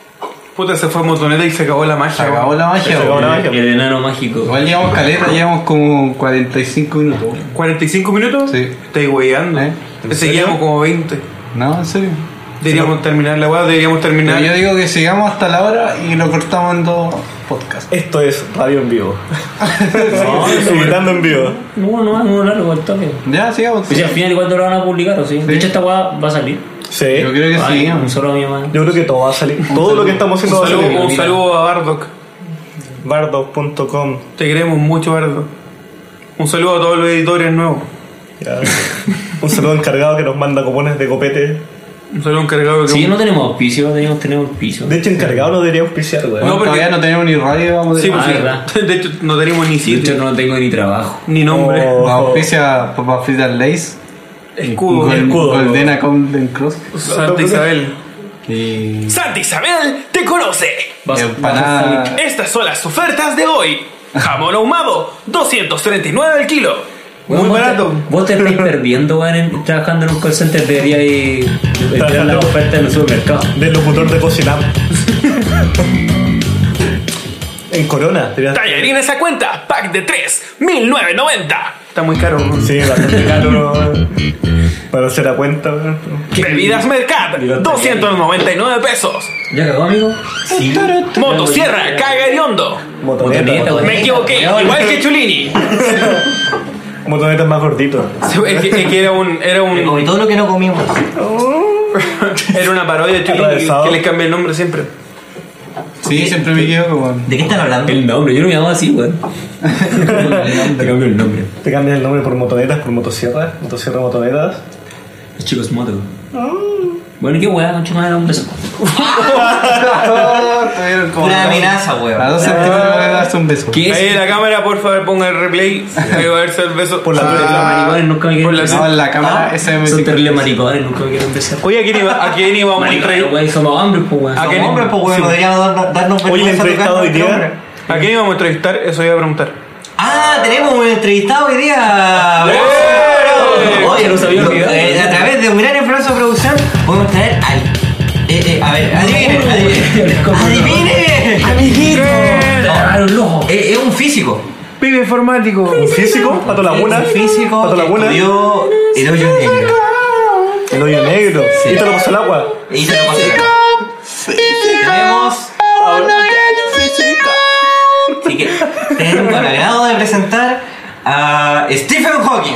Puta, se fue Motoneta y se acabó la magia. Se acabó la magia, Se acabó la magia. El enano mágico. Igual llevamos caleta, llevamos como cuarenta y cinco minutos. ¿cuarenta y cinco minutos? Sí. Estoy weyando. ¿Eh? ¿En Seguíamos como veinte. No, en serio. Deberíamos terminar la weá, deberíamos terminar. Pero yo digo que sigamos hasta la hora y lo cortamos en dos podcasts. Esto es radio en vivo. No, eso- Gritando en vivo. No, no, no, largo el toque. Ya, sigamos. Pues si al final, ¿cuándo lo van a publicar o sí? De hecho, esta weá va a salir. Sí. Yo creo que Ay, sí. un solo a mi mamá. Yo creo que todo va a salir. Todo lo que estamos Un haciendo va a saludo, salir. un saludo a Bardock. bardock punto com. Te queremos mucho, Bardock. Un saludo a todos los editores nuevos. Ya. Un saludo encargado que nos manda cupones de copete. Un saludo encargado que. Sí, no tenemos auspicio, deberíamos tener auspicio. De hecho, encargado no debería auspiciar, güey. Bueno, No, porque- todavía no tenemos ni radio, vamos a Sí, decir. pues Ah, sí. verdad. De hecho, no tenemos ni De hecho, sitio, no tengo ni trabajo. ni nombre. Oh. Nos auspicia Papas Fritas Lays, Escudo. Gol- escudo. Goldena Golden Cross Santa Isabel. y Santa Isabel te conoce. Vas- empanada. Estas son las ofertas de hoy. Jamón ahumado, doscientos treinta y nueve al kilo. Weón, Muy vos te- barato. Vos te estáis perdiendo, weón, en- trabajando en un call center. Debería ir a tirar la oferta en el supermercado. Del locutor de Cocinam. En Corona. debería- Tallarines a cuenta, pack de tres, mil novecientos noventa. Está muy caro. ¿no? Sí, bastante caro, ¿no? Para hacer la cuenta, güey. Bebidas Mercat, doscientos noventa y nueve pesos. ¿Ya cagó, amigo? Sí. Motosierra, caga hediondo. Motoneta. Motoneta, güey. Me equivoqué, igual que Chulini. Motoneta es más gordito. Sí, Es que, es que era un. Era Me un. comí todo lo que no comimos. Era una parodia de Chulín Atravesado. que les cambié el nombre siempre. Sí, siempre me equivoco, weón. ¿De qué están hablando? El nombre, yo no me llamo así, weón. Te cambio el nombre. Te cambias el nombre por motonetas, por motosierra. Motosierra, motonetas. Los chicos moto. Bueno, ¿y qué weá? Concha madre, un beso. Tuvieron como- Pura amenaza, weón. A dos centímetros me das un beso. ¿Qué es? Ahí la cámara, por favor, ponga el replay. Ahí va a verse el beso. Por la Los maricones nunca me Por quieren la- besar. No, en la cámara, esa es Son mi terribles maricones, nunca me quieren besar. Oye, ¿a quién, iba, ¿a quién íbamos a Maricones, entrevistar? weón, somos hombres, pues, weón. ¿A Como quién- hombres, pues, weón, sí. podríamos darnos, darnos Oye, el vergüenza entrevistado tocar hoy día. nombre. ¿A quién íbamos a entrevistar? Eso iba a preguntar. Ah, tenemos un entrevistado hoy día. ¡Eh! Oye, Se nos había olvidado. eh, a través de un gran esfuerzo de producción, podemos traer al. Eh, eh, a ver, adivinen, adivinen. ¡Adivinen! ¡Amiguito! Claro, loco. Es, es un físico. Pibe informático. Un físico, Pato Laguna. Es un físico Pato que Laguna. estudió el hoyo negro. El hoyo negro. Y te lo pasó el agua. Y se lo pasó acá. Tenemos. Así que tengo el agrado de presentar a Stephen Hawking.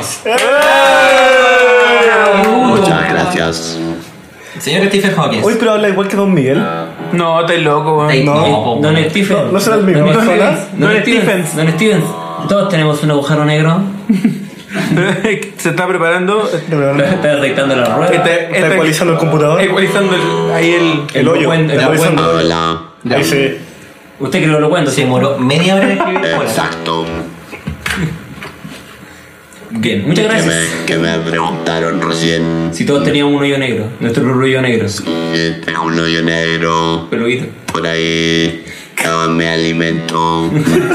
Muchas gracias. Señor Stephen Hawking. Hoy pero habla igual que Don Miguel. No, estáis loco, weón. Ey, no. po, Don weón. Stephen. No, no será el mismo. Don ¿No Stevens. será? Don Don Stevens. Stephens. Don Stevens. Todos tenemos un agujero negro. Se está preparando. Está detectando la rueda. Está, Está ecualizando el computador. Ecualizando el- ahí el. El hoyo. buen- Está el buen- ecualizando. Hola. Ahí se- Usted que lo lo cuento. Se sí. demoró media hora en escribir. Hola. Exacto. Bien, muchas Que gracias. me, que me preguntaron recién. Si todos teníamos un hoyo negro. Nuestro propio hoyo negro. Eh, Tengo un hoyo negro Peludito. por ahí. Cada me alimento.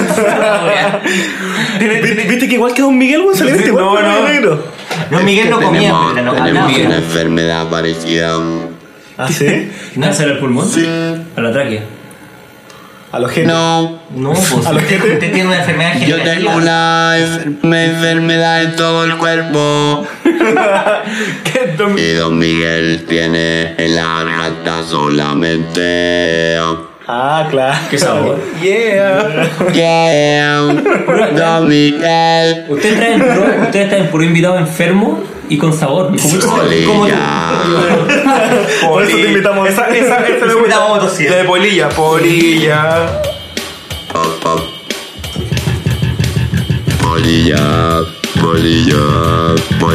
¿Viste, viste que igual que Don Miguel, güey? Saliste igual No, con el no. hoyo negro. No, Miguel no comía, tenemos pero no tenemos hablaba. una enfermedad parecida. ¿Ah, sí? ¿Cáncer al pulmón? Sí. A la tráquea. A los gente. No. No, pues ¿A los usted, gente? usted tiene una enfermedad Yo generativa. tengo una, enfer- una enfermedad en todo el cuerpo. ¿Qué Don- Y Don Miguel tiene en la garganta solamente. Ah, claro. ¿Qué sabor? Yeah. Yeah. Don Miguel. Ustedes traen puro, ustedes traen puro invitado enfermo y con sabor. Con mucho sabor. Como tú. Polilla. Por eso te invitamos. Esa, esa, esa me Invitamos gusta. motosierra. De polilla, polilla. Pop, pop. Polilla. Polilla.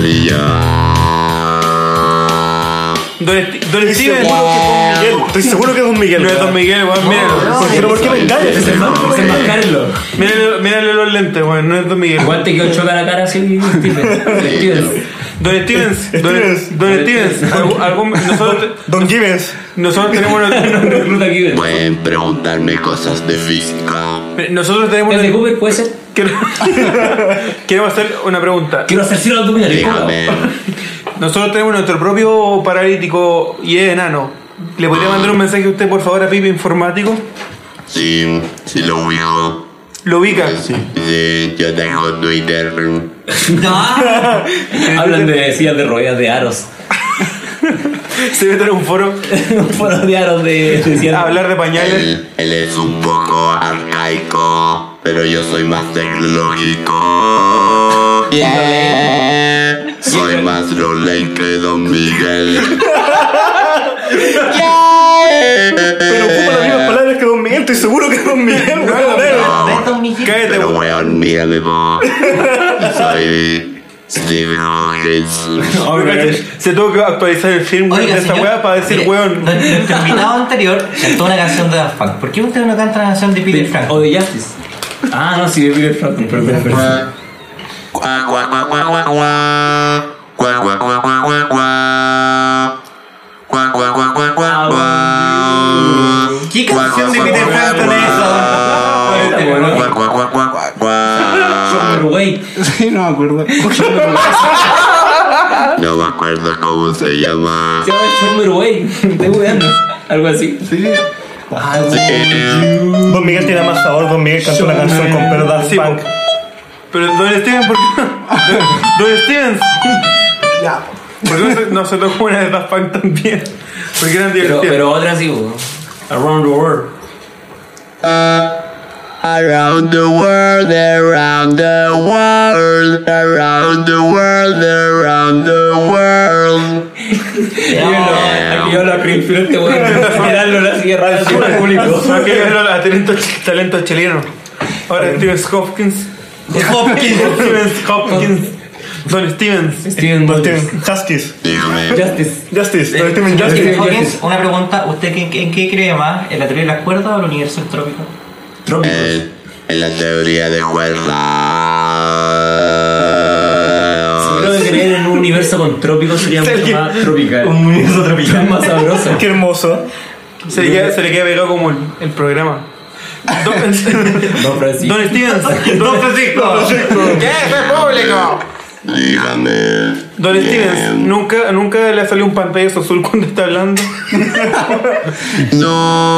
Polilla. Don, Esti- Don Estoy Steven. seguro que es Don Miguel. Estoy seguro que es Don Miguel. No es Don Miguel, weón. Míralo. Pero ¿por qué me engañas? Desenmascarlo. Mírale, mírale los lentes, weón. No es Don Miguel. Igual te quedó choca la cara así, Stephen. Stevens. Don Stevens. Don, Stevens. Don Stevens. algún- algún- nosotros, te- Don Gibbons. nosotros tenemos una, Recluta aquí. Pueden preguntarme cosas de física. nosotros tenemos ¿El de una, Cooper puede ser? queremos hacer una pregunta. Quiero hacer cero abdominales. Dígame. Nosotros tenemos nuestro propio paralítico y es enano. ¿Le podría mandar un mensaje a usted, por favor, a Pipe Informático? Sí, sí lo ubico. ¿Lo ubica? Sí, sí, yo tengo Twitter. No. Hablan de sillas de ruedas de aros. Se mete en un foro. Un foro de aros de, de sillas a hablar de pañales. Él, él es un poco arcaico, pero yo soy más tecnológico. Yeah. Soy más Roley que Don Miguel. Pero ocupa las mismas palabras que Don Miguel, estoy seguro que es Don Miguel, weón. Cállate, Pero weón. weón, mírame, po. Soy Steve Hawkins. Se tuvo que actualizar el firmware Oiga, de esta señor, weá para decir mire, weón. Nuestro invitado anterior cantó una canción de Daft Punk. ¿Por qué usted no canta la canción de Peter Frank? O de Justice. Ah, no, sí, de Peter Frampton, pero pero pero. Cuac, cuac, cuac, cuac, cuac, cuac. Cuac, cuac, cuac, cuac, cuac, cuac. Cuac, cuac, cuac, cuac, cuac, cuac. ¿Qué canción de Peter Frampton es esa? Cuac, cuac, cuac, cuac, cuac, cuac. Uruguay. Sí, no me acuerdo. No me acuerdo cómo se llama. Se llama Chom Uruguay. Estoy jugando. Algo así. Sí. Ah, Don Miguel tiene más sabor, Don Miguel cantó una canción con pelo Daft Sí, Punk. Pero Don Steven, ¿por qué no? Don Steven. Ya. ¿Por qué no se, no se tocó una de Daft Punk también? Porque eran pero, divertidas. pero otra sí, weón. Around the World. Around the world, around the world, around the world, around the world. Aquí yo la prefiero este weón. Mirarlo la sierra del público. No, que verlo a talento, talento chileno. Ahora Steven Hopkins. Hopkins. Steven Hopkins. Don Stevens. Steven Don Rogers. Steven Justice. Dígame. Justice. Justice. Don Steven Eh, Justice. Hawkins, una pregunta. ¿Usted en, en qué cree más? ¿En la teoría de las cuerdas o el universo trópico? Trópicos. En, en la teoría de Si cuerdas. creo que creer en un universo con trópicos sería mucho más tropical. Un universo tropical. Más sabroso. Qué hermoso. Se le queda, se le queda pegado como el, el programa. Don, Don Francisco. Don Stevens. Don Francisco. ¿Qué es el público? Dígame. Don Stevens, ¿nunca, ¿nunca le ha salido un pantallazo azul cuando está hablando? No.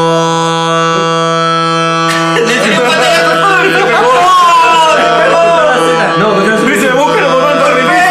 No, pero no Dice, búscalo por tanto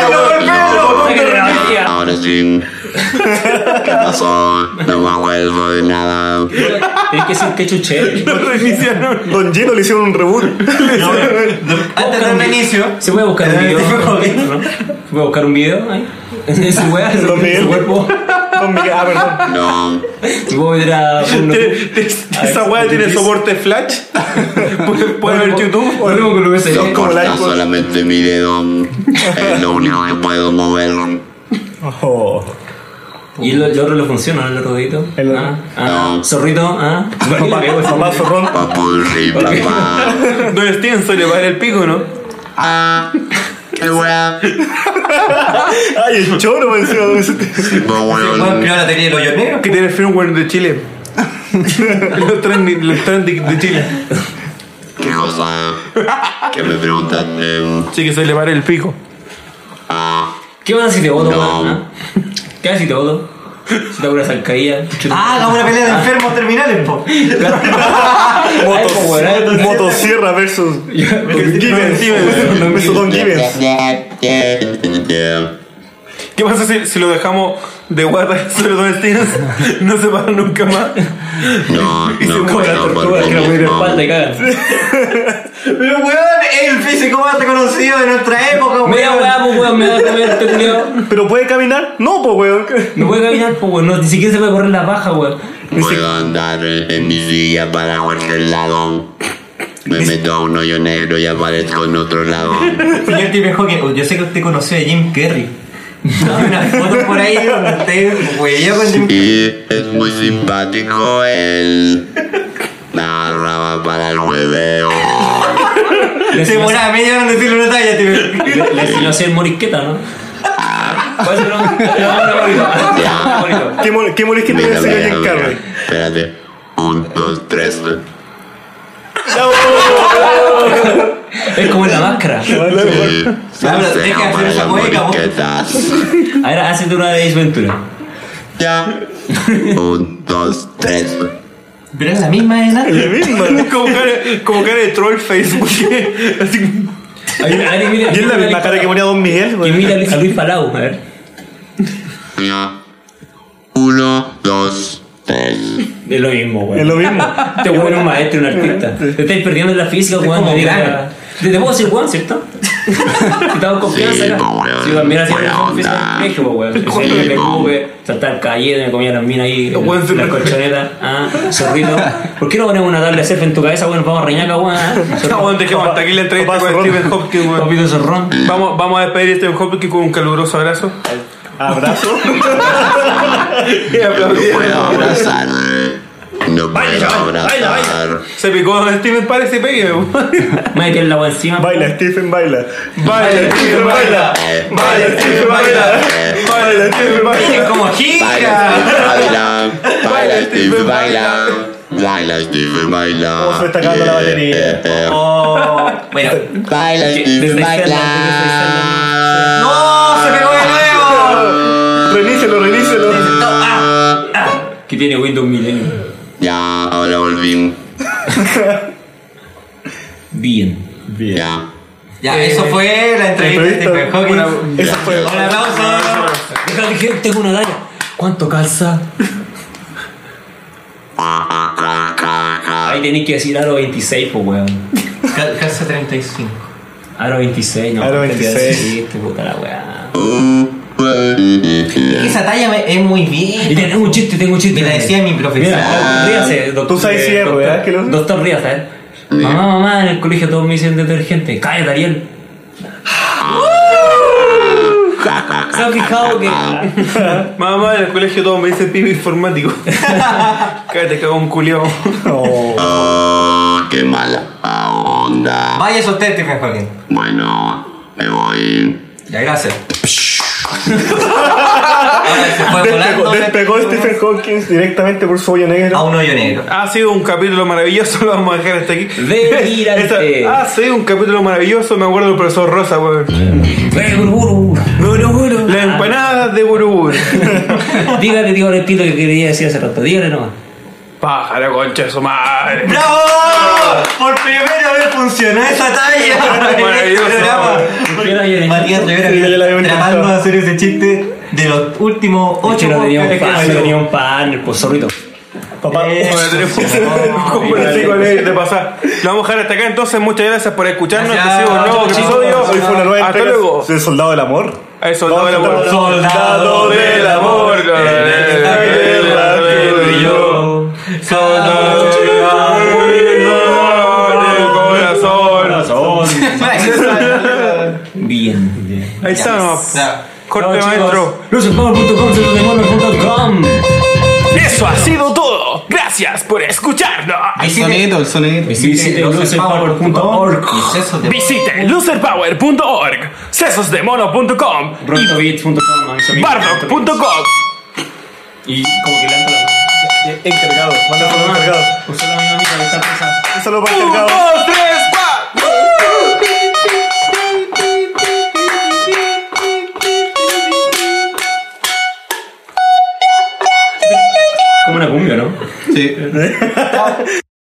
Ahora sí. ¿Qué pasó? No me acuerdo de nada. tienes que ser que chuché. Lo reiniciaron. Don Gino le hicieron un reboot. Antes del reinicio. ¿Se puede buscar un video? ¿No? ¿Se puede buscar un video ahí? ¿En su wea? ¿En Don Miguel. su cuerpo? Don Miguel, ah, perdón. No. ¿Se puede meter a un Tiene- Esa weá tiene soporte flash. Puede, puede ver YouTube. Volvemos con lo que se No ve. como el corta iPod. solamente mi dedo. Es lo único que puedo mover. Oh. ¿Y el, el otro le funciona, el otro dedito? El- Ah, ah. No. Zorrito, ah. Papá, papá zorrón. Papurri, papá. Don Stevens suele pagar el pico, ¿no? Ah. Qué wea. Ay, el choro me decía. Pues, Bueno, weón. creo la teoría de los hoyos negros. Que tiene el firmware de Chile. Los trending, los trending de Chile. ¿Qué cosa? ¿Qué me preguntaste? Sí que suele pagar el pico. Ah. ¿Qué van si te voto, No. weón? ¿Ah? ¿Qué haces si te voto? Si te acuerdas al caída. Ah, hagamos una pelea de enfermos terminales, po. Motos- Motosierra versus Givens. Versus Don Givens. Yeah. ¿Qué pasa si, si lo dejamos de guata sobre Don Stevens? No se para nunca más. No, Y se no mueve la puedo por tortuga lo que la mueve de mismo. espalda y cagan. Pero weón, es el físico más reconocido de nuestra época, weón. Mira, weón, pues weón, me va a comer este culiao. ¿Pero puede caminar? No, pues, weón. No puede caminar, pues weón, no, ni siquiera se puede correr la baja, weón. Puedo andar en mi silla para cualquier lado. Me meto a un hoyo negro y aparezco en otro lado. Señor Stephen Hawking, yo sé que usted conoció a Jim Carrey. Hay una foto por ahí donde usted huella con Jim Carrey. Y es muy simpático él. Me agarraba para el hueveo. Le Se enseñó, demoraba media hora en decirle una talla, tío. le, le enseñó a hacer morisqueta, ¿no? ¿Cuál es el nombre? El nombre bonito. Ya. Bonito. ¿Qué, mol ¿Qué morisqueta le Mira, enseñó mira, Jim mira. Carrey? Espérate. Un, dos, tres. Es como en la máscara. Sí, pero deja de hacer para esa las mueca, vos. moriquetas. A ver, hazte una de Ace Ventura. Ya. Un, dos, tres. Pero es la misma de nada. La misma. Como cara, como cara de troll Facebook. Así. A ver, a ver, mira, Y es la misma cara que ponía Don Miguel, Y güey. mira a Luis Palau, a ver. Ya. Uno, dos, tres. Es lo mismo, weón. Es lo mismo. Este weón es un maestro, un artista. Te estáis perdiendo en la física, weón. como me diga- Craig. Te te puedo decir weón, ¿cierto? Te estaba con confianza Sí, acá. po, weón. Sí, weón, mira, si Buena era un físico onda. colegio, po, weón. Ese me tuve, saltar calle, me comía las minas ahí, Los weón en siempre- las colchonetas, ah, zorrito. ¿Por qué no ponemos una tabla de surf en tu cabeza, weón? Nos vamos a reñaca, weón. ah? No, bueno, dejemos hasta aquí la entrevista Papá con Zorrón. Stephen Hopkins, weón. Papito zorrón. Vamos, vamos a despedir a Stephen Hopkins con un caluroso abrazo. Abrazo. Y aplaudieron. Puedo abrazar. No puedo abrazar. Se picó a Steven, parece y pegue. Mete la weón encima. Baila, Stephen, baila. Baila, Steven, baila. Baila, Steven, baila. Baila, Steven, Es baila. como Baila, gira. baila, baila, Steve, baila. Baila, Steve, baila. ¿Cómo se está acabando la batería? Eh, eh, Oh, bueno. Baila, Desde Steve, Islandia, baila. ¡No! ¡Se pegó de nuevo! Renícielo, renícielo. Que tiene Windows Millennium. Ya, ahora volví. Bien. Ya. Ya, eso fue la entrevista de Stephen Hawking. Eso fue. Un aplauso. Déjame que tengo una talla. ¿Cuánto calza? Ahí tenéis que decir aro veintiséis, pues, weón. Cal- Calza treinta y cinco. Aro veintiséis, no. Aro veintiséis. Sí, este puta la weá. Esa talla me- es muy Y bien. tengo un chiste, tengo un chiste. Me la decía mi profesor. Mira, ríase, doctor. Tú sabes si es, doctor, ¿verdad? Que lo- Doctor Rías, ¿eh? Mamá, mamá, en el colegio todos me dicen detergente. Cállate, Ariel. ¿Se han fijado que.? Mamá, en el colegio todos me dicen pibe informático. Cállate, cago un culiao. Oh, qué mala onda. Vaya usted, Stephen Hawking. Bueno, me voy. Ya, gracias. Ahora se fue volando. Despegó, despegó Stephen Hawking directamente por su hoyo negro. A un hoyo negro. Ha sido un capítulo maravilloso, lo vamos a dejar hasta aquí. Delirante. Esta- Ha sido un capítulo maravilloso, me acuerdo del profesor Rosa, weón. Eh, buruburu. Buruburu. Las empanadas de Burubur. Dígale, digo el estilo que quería decir hace rato. Dígale nomás. Pájaro, concha de su madre. ¡Bravo! Por primera vez funcionó esa talla. Maravilloso. Yo la lloré. Matías Rivera Sí, yo la había tratando intentado. de hacer ese chiste de los últimos Ocho ocho no tenía un podcasts que pan, hicimos. tenía un pan, pues zorrito. Papá. Eh, Bueno, tenemos como el pico de, de pasar. Lo vamos a dejar hasta acá entonces. Muchas gracias por escucharnos. Gracias. Este ha sido un nuevo Chao, episodio. Hoy fue una nueva Hasta entrega luego. de Soldado del Amor. Ay, soldado del amor. Soldado del amor, la guerra que brilló. Soldado del amor, del corazón. Bien, bien. Ahí está, no. Corte Chao, maestro. lucerpower punto com, celodemono punto com. Eso ha sido todo. Gracias por escucharnos. El sonido, el sonido. Visite lucerpower punto org. Visite loserpower punto org, sesosdemono punto com y Rockbeats punto com. bardock punto com. Y como que le ando la. Encargado. Manda por encargado. Usó la misma amiga de esta empresa. Un saludo para Un, encargado. dos, tres, cuatro. Como una cumbia, ¿no? Sí.